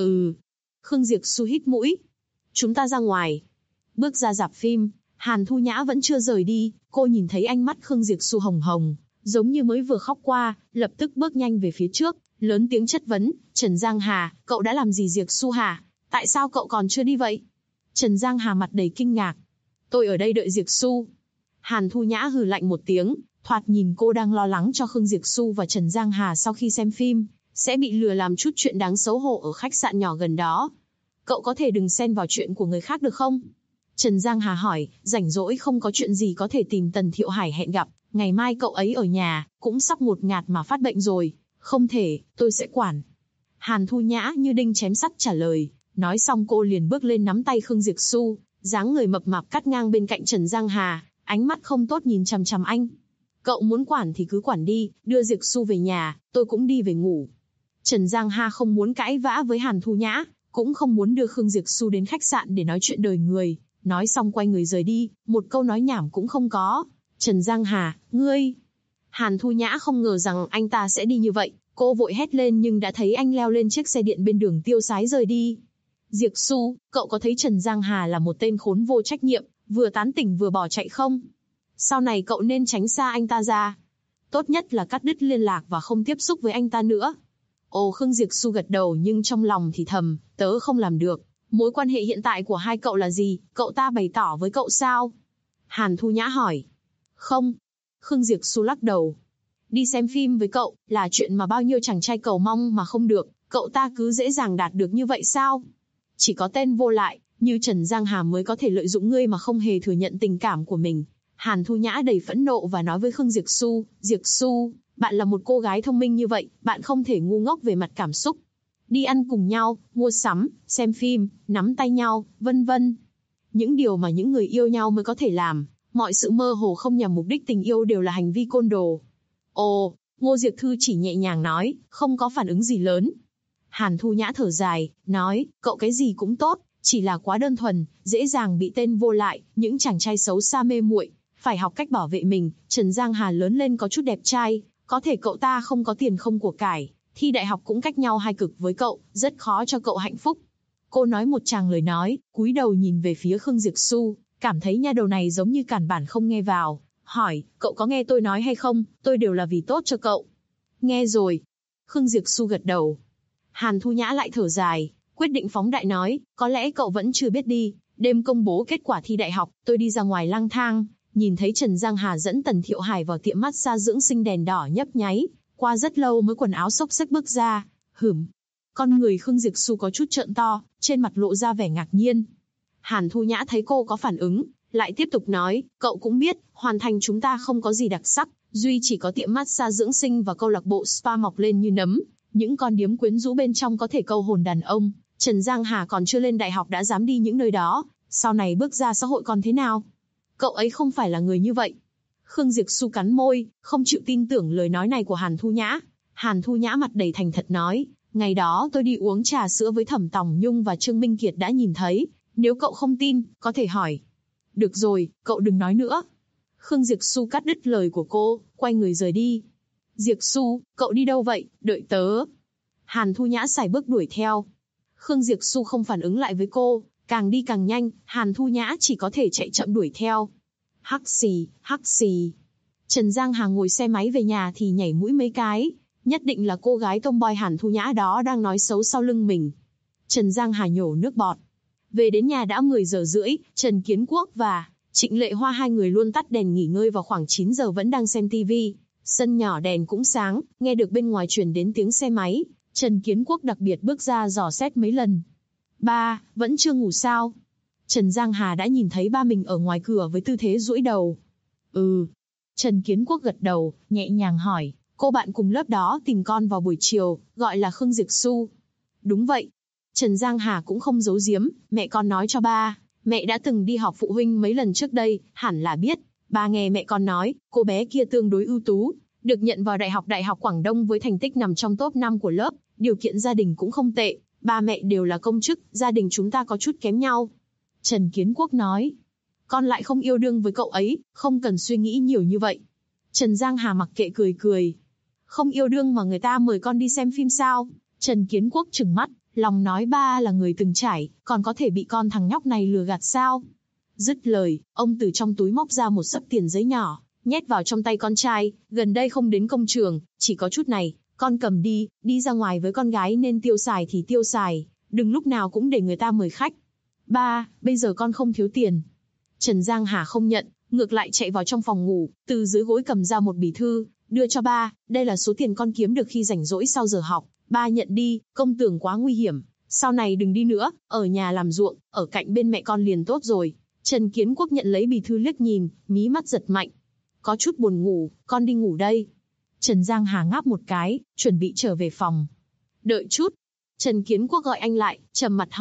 Khương Diệp Xu hít mũi. Chúng ta ra ngoài. Bước ra rạp phim, Hàn Thu Nhã vẫn chưa rời đi, cô nhìn thấy ánh mắt Khương Diệp Xu hồng hồng, giống như mới vừa khóc qua, lập tức bước nhanh về phía trước, lớn tiếng chất vấn, Trần Giang Hà, cậu đã làm gì Diệp Xu hả? Tại sao cậu còn chưa đi vậy? Trần Giang Hà mặt đầy kinh ngạc. Tôi ở đây đợi Diệp Xu. Hàn Thu Nhã hừ lạnh một tiếng, thoạt nhìn cô đang lo lắng cho Khương Diệp Xu và Trần Giang Hà sau khi xem phim, sẽ bị lừa làm chút chuyện đáng xấu hổ ở khách sạn nhỏ gần đó. Cậu có thể đừng xen vào chuyện của người khác được không? Trần Giang Hà hỏi, rảnh rỗi không có chuyện gì có thể tìm Tần Thiệu Hải hẹn gặp, ngày mai cậu ấy ở nhà, cũng sắp ngột ngạt mà phát bệnh rồi. Không thể, tôi sẽ quản. Hàn Thu Nhã như đinh chém sắt trả lời, nói xong cô liền bước lên nắm tay Khương Diệp Xu, dáng người mập mạp cắt ngang bên cạnh Trần Giang Hà, ánh mắt không tốt nhìn chằm chằm anh. Cậu muốn quản thì cứ quản đi, đưa Diệp Xu về nhà, tôi cũng đi về ngủ. Trần Giang Hà không muốn cãi vã với Hàn Thu Nhã, cũng không muốn đưa Khương Diệp Xu đến khách sạn để nói chuyện đời người. Nói xong quay người rời đi, một câu nói nhảm cũng không có. Trần Giang Hà, ngươi... Hàn Thu Nhã không ngờ rằng anh ta sẽ đi như vậy, cô vội hét lên nhưng đã thấy anh leo lên chiếc xe điện bên đường tiêu sái rời đi. Diệp Xu, cậu có thấy Trần Giang Hà là một tên khốn vô trách nhiệm, vừa tán tỉnh vừa bỏ chạy không? Sau này cậu nên tránh xa anh ta ra. Tốt nhất là cắt đứt liên lạc và không tiếp xúc với anh ta nữa. Ồ, Khương Diệp Xu gật đầu nhưng trong lòng thì thầm, tớ không làm được. Mối quan hệ hiện tại của hai cậu là gì, cậu ta bày tỏ với cậu sao? Hàn Thu Nhã hỏi. Không. Khương Diệp Xu lắc đầu. Đi xem phim với cậu, là chuyện mà bao nhiêu chàng trai cầu mong mà không được, cậu ta cứ dễ dàng đạt được như vậy sao? Chỉ có tên vô lại, như Trần Giang Hà mới có thể lợi dụng ngươi mà không hề thừa nhận tình cảm của mình. Hàn Thu Nhã đầy phẫn nộ và nói với Khương Diệp Xu, bạn là một cô gái thông minh như vậy, bạn không thể ngu ngốc về mặt cảm xúc. Đi ăn cùng nhau, mua sắm, xem phim, nắm tay nhau, vân vân. Những điều mà những người yêu nhau mới có thể làm, mọi sự mơ hồ không nhằm mục đích tình yêu đều là hành vi côn đồ. Ồ, Ngô Diệp Thư chỉ nhẹ nhàng nói, không có phản ứng gì lớn. Hàn Thu Nhã thở dài, nói, cậu cái gì cũng tốt, chỉ là quá đơn thuần, dễ dàng bị tên vô lại, những chàng trai xấu xa mê muội, phải học cách bảo vệ mình. Trần Giang Hà lớn lên có chút đẹp trai, có thể cậu ta không có tiền không của cải, thi đại học cũng cách nhau hai cực với cậu, rất khó cho cậu hạnh phúc. Cô nói một tràng lời nói, cúi đầu nhìn về phía Khương Diệp Xu, cảm thấy nha đầu này giống như cản bản không nghe vào, hỏi, cậu có nghe tôi nói hay không, tôi đều là vì tốt cho cậu. Nghe rồi. Khương Diệp Xu gật đầu. Hàn Thu Nhã lại thở dài, quyết định phóng đại nói, có lẽ cậu vẫn chưa biết đi, đêm công bố kết quả thi đại học, tôi đi ra ngoài lang thang, nhìn thấy Trần Giang Hà dẫn Tần Thiệu Hải vào tiệm massage dưỡng sinh đèn đỏ nhấp nháy, qua rất lâu mới quần áo xốc xếch bước ra. Con người Khương Diệp Xu có chút trợn to, trên mặt lộ ra vẻ ngạc nhiên. Hàn Thu Nhã thấy cô có phản ứng, lại tiếp tục nói, cậu cũng biết, Hoàn Thành chúng ta không có gì đặc sắc, duy chỉ có tiệm massage dưỡng sinh và câu lạc bộ spa mọc lên như nấm, những con điếm quyến rũ bên trong có thể câu hồn đàn ông. Trần Giang Hà còn chưa lên đại học đã dám đi những nơi đó, sau này bước ra xã hội còn thế nào? Cậu ấy không phải là người như vậy. Khương Diệp Xu cắn môi, không chịu tin tưởng lời nói này của Hàn Thu Nhã. Hàn Thu Nhã mặt đầy thành thật nói, ngày đó tôi đi uống trà sữa với Thẩm Tòng Nhung và Trương Minh Kiệt đã nhìn thấy, nếu cậu không tin, có thể hỏi. Được rồi, cậu đừng nói nữa. Khương Diệp Xu cắt đứt lời của cô, quay người rời đi. Diệp Xu, cậu đi đâu vậy, đợi tớ. Hàn Thu Nhã sải bước đuổi theo. Khương Diệp Xu không phản ứng lại với cô, càng đi càng nhanh, Hàn Thu Nhã chỉ có thể chạy chậm đuổi theo. Hắc xì. Trần Giang Hà ngồi xe máy về nhà thì nhảy mũi mấy cái, nhất định là cô gái tomboy Hàn Thu Nhã đó đang nói xấu sau lưng mình. Trần Giang Hà nhổ nước bọt. Về đến nhà đã 10 giờ rưỡi, Trần Kiến Quốc và Trịnh Lệ Hoa hai người luôn tắt đèn nghỉ ngơi vào khoảng 9 giờ vẫn đang xem TV. Sân nhỏ đèn cũng sáng, nghe được bên ngoài truyền đến tiếng xe máy. Trần Kiến Quốc đặc biệt bước ra dò xét mấy lần. Ba, vẫn chưa ngủ sao? Trần Giang Hà đã nhìn thấy ba mình ở ngoài cửa với tư thế duỗi đầu. Trần Kiến Quốc gật đầu, nhẹ nhàng hỏi, cô bạn cùng lớp đó tìm con vào buổi chiều, gọi là Khương Diệp Xu. Đúng vậy. Trần Giang Hà cũng không giấu giếm, mẹ con nói cho ba, mẹ đã từng đi họp phụ huynh mấy lần trước đây, hẳn là biết. Ba nghe mẹ con nói, cô bé kia tương đối ưu tú, được nhận vào Đại học Quảng Đông với thành tích nằm trong top 5 của lớp, điều kiện gia đình cũng không tệ, ba mẹ đều là công chức, gia đình chúng ta có chút kém nhau. Trần Kiến Quốc nói, con lại không yêu đương với cậu ấy, không cần suy nghĩ nhiều như vậy. Trần Giang Hà mặc kệ cười. Không yêu đương mà người ta mời con đi xem phim sao? Trần Kiến Quốc trừng mắt, lòng nói ba là người từng trải, còn có thể bị con thằng nhóc này lừa gạt sao? Dứt lời, ông từ trong túi móc ra một xấp tiền giấy nhỏ, nhét vào trong tay con trai, gần đây không đến công trường, chỉ có chút này, con cầm đi ra ngoài với con gái nên tiêu xài thì tiêu xài, đừng lúc nào cũng để người ta mời khách. Ba, bây giờ con không thiếu tiền. Trần Giang Hà không nhận, ngược lại chạy vào trong phòng ngủ, từ dưới gối cầm ra một bì thư, đưa cho ba, đây là số tiền con kiếm được khi rảnh rỗi sau giờ học, ba nhận đi, công tưởng quá nguy hiểm, sau này đừng đi nữa, ở nhà làm ruộng, ở cạnh bên mẹ con liền tốt rồi. Trần Kiến Quốc nhận lấy bì thư liếc nhìn, mí mắt giật mạnh. Có chút buồn ngủ, con đi ngủ đây. Trần Giang Hà ngáp một cái, chuẩn bị trở về phòng. Đợi chút. Trần Kiến Quốc gọi anh lại, trầm mặt hỏi,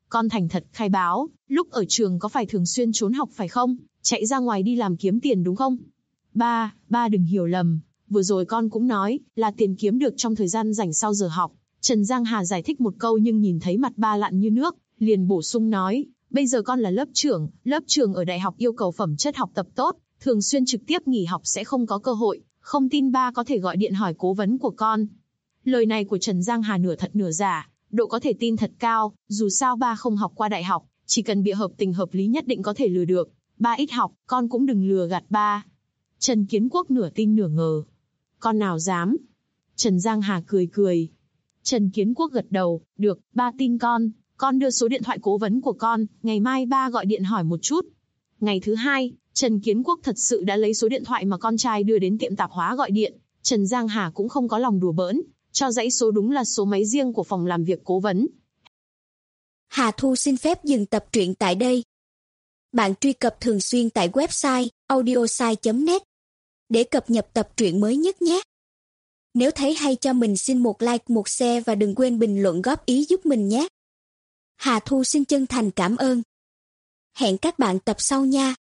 Con thành thật khai báo, lúc ở trường có phải thường xuyên trốn học phải không? Chạy ra ngoài đi làm kiếm tiền đúng không? Ba đừng hiểu lầm, vừa rồi con cũng nói, là tiền kiếm được trong thời gian rảnh sau giờ học. Trần Giang Hà giải thích một câu nhưng nhìn thấy mặt ba lặn như nước, liền bổ sung nói, bây giờ con là lớp trưởng ở đại học yêu cầu phẩm chất học tập tốt, thường xuyên trực tiếp nghỉ học sẽ không có cơ hội, không tin ba có thể gọi điện hỏi cố vấn của con. Lời này của Trần Giang Hà nửa thật nửa giả, độ có thể tin thật cao, dù sao ba không học qua đại học, chỉ cần bịa hợp tình hợp lý nhất định có thể lừa được. Ba ít học, con cũng đừng lừa gạt ba. Trần Kiến Quốc nửa tin nửa ngờ. Con nào dám? Trần Giang Hà cười. Trần Kiến Quốc gật đầu, được, ba tin con đưa số điện thoại cố vấn của con, ngày mai ba gọi điện hỏi một chút. Ngày thứ hai, Trần Kiến Quốc thật sự đã lấy số điện thoại mà con trai đưa đến tiệm tạp hóa gọi điện. Trần Giang Hà cũng không có lòng đùa bỡn, cho dãy số đúng là số máy riêng của phòng làm việc cố vấn. Hà Thu xin phép dừng tập truyện tại đây. Bạn truy cập thường xuyên tại website audiosai.net để cập nhật tập truyện mới nhất nhé. Nếu thấy hay cho mình xin một like, một share và đừng quên bình luận góp ý giúp mình nhé. Hà Thu xin chân thành cảm ơn. Hẹn các bạn tập sau nha.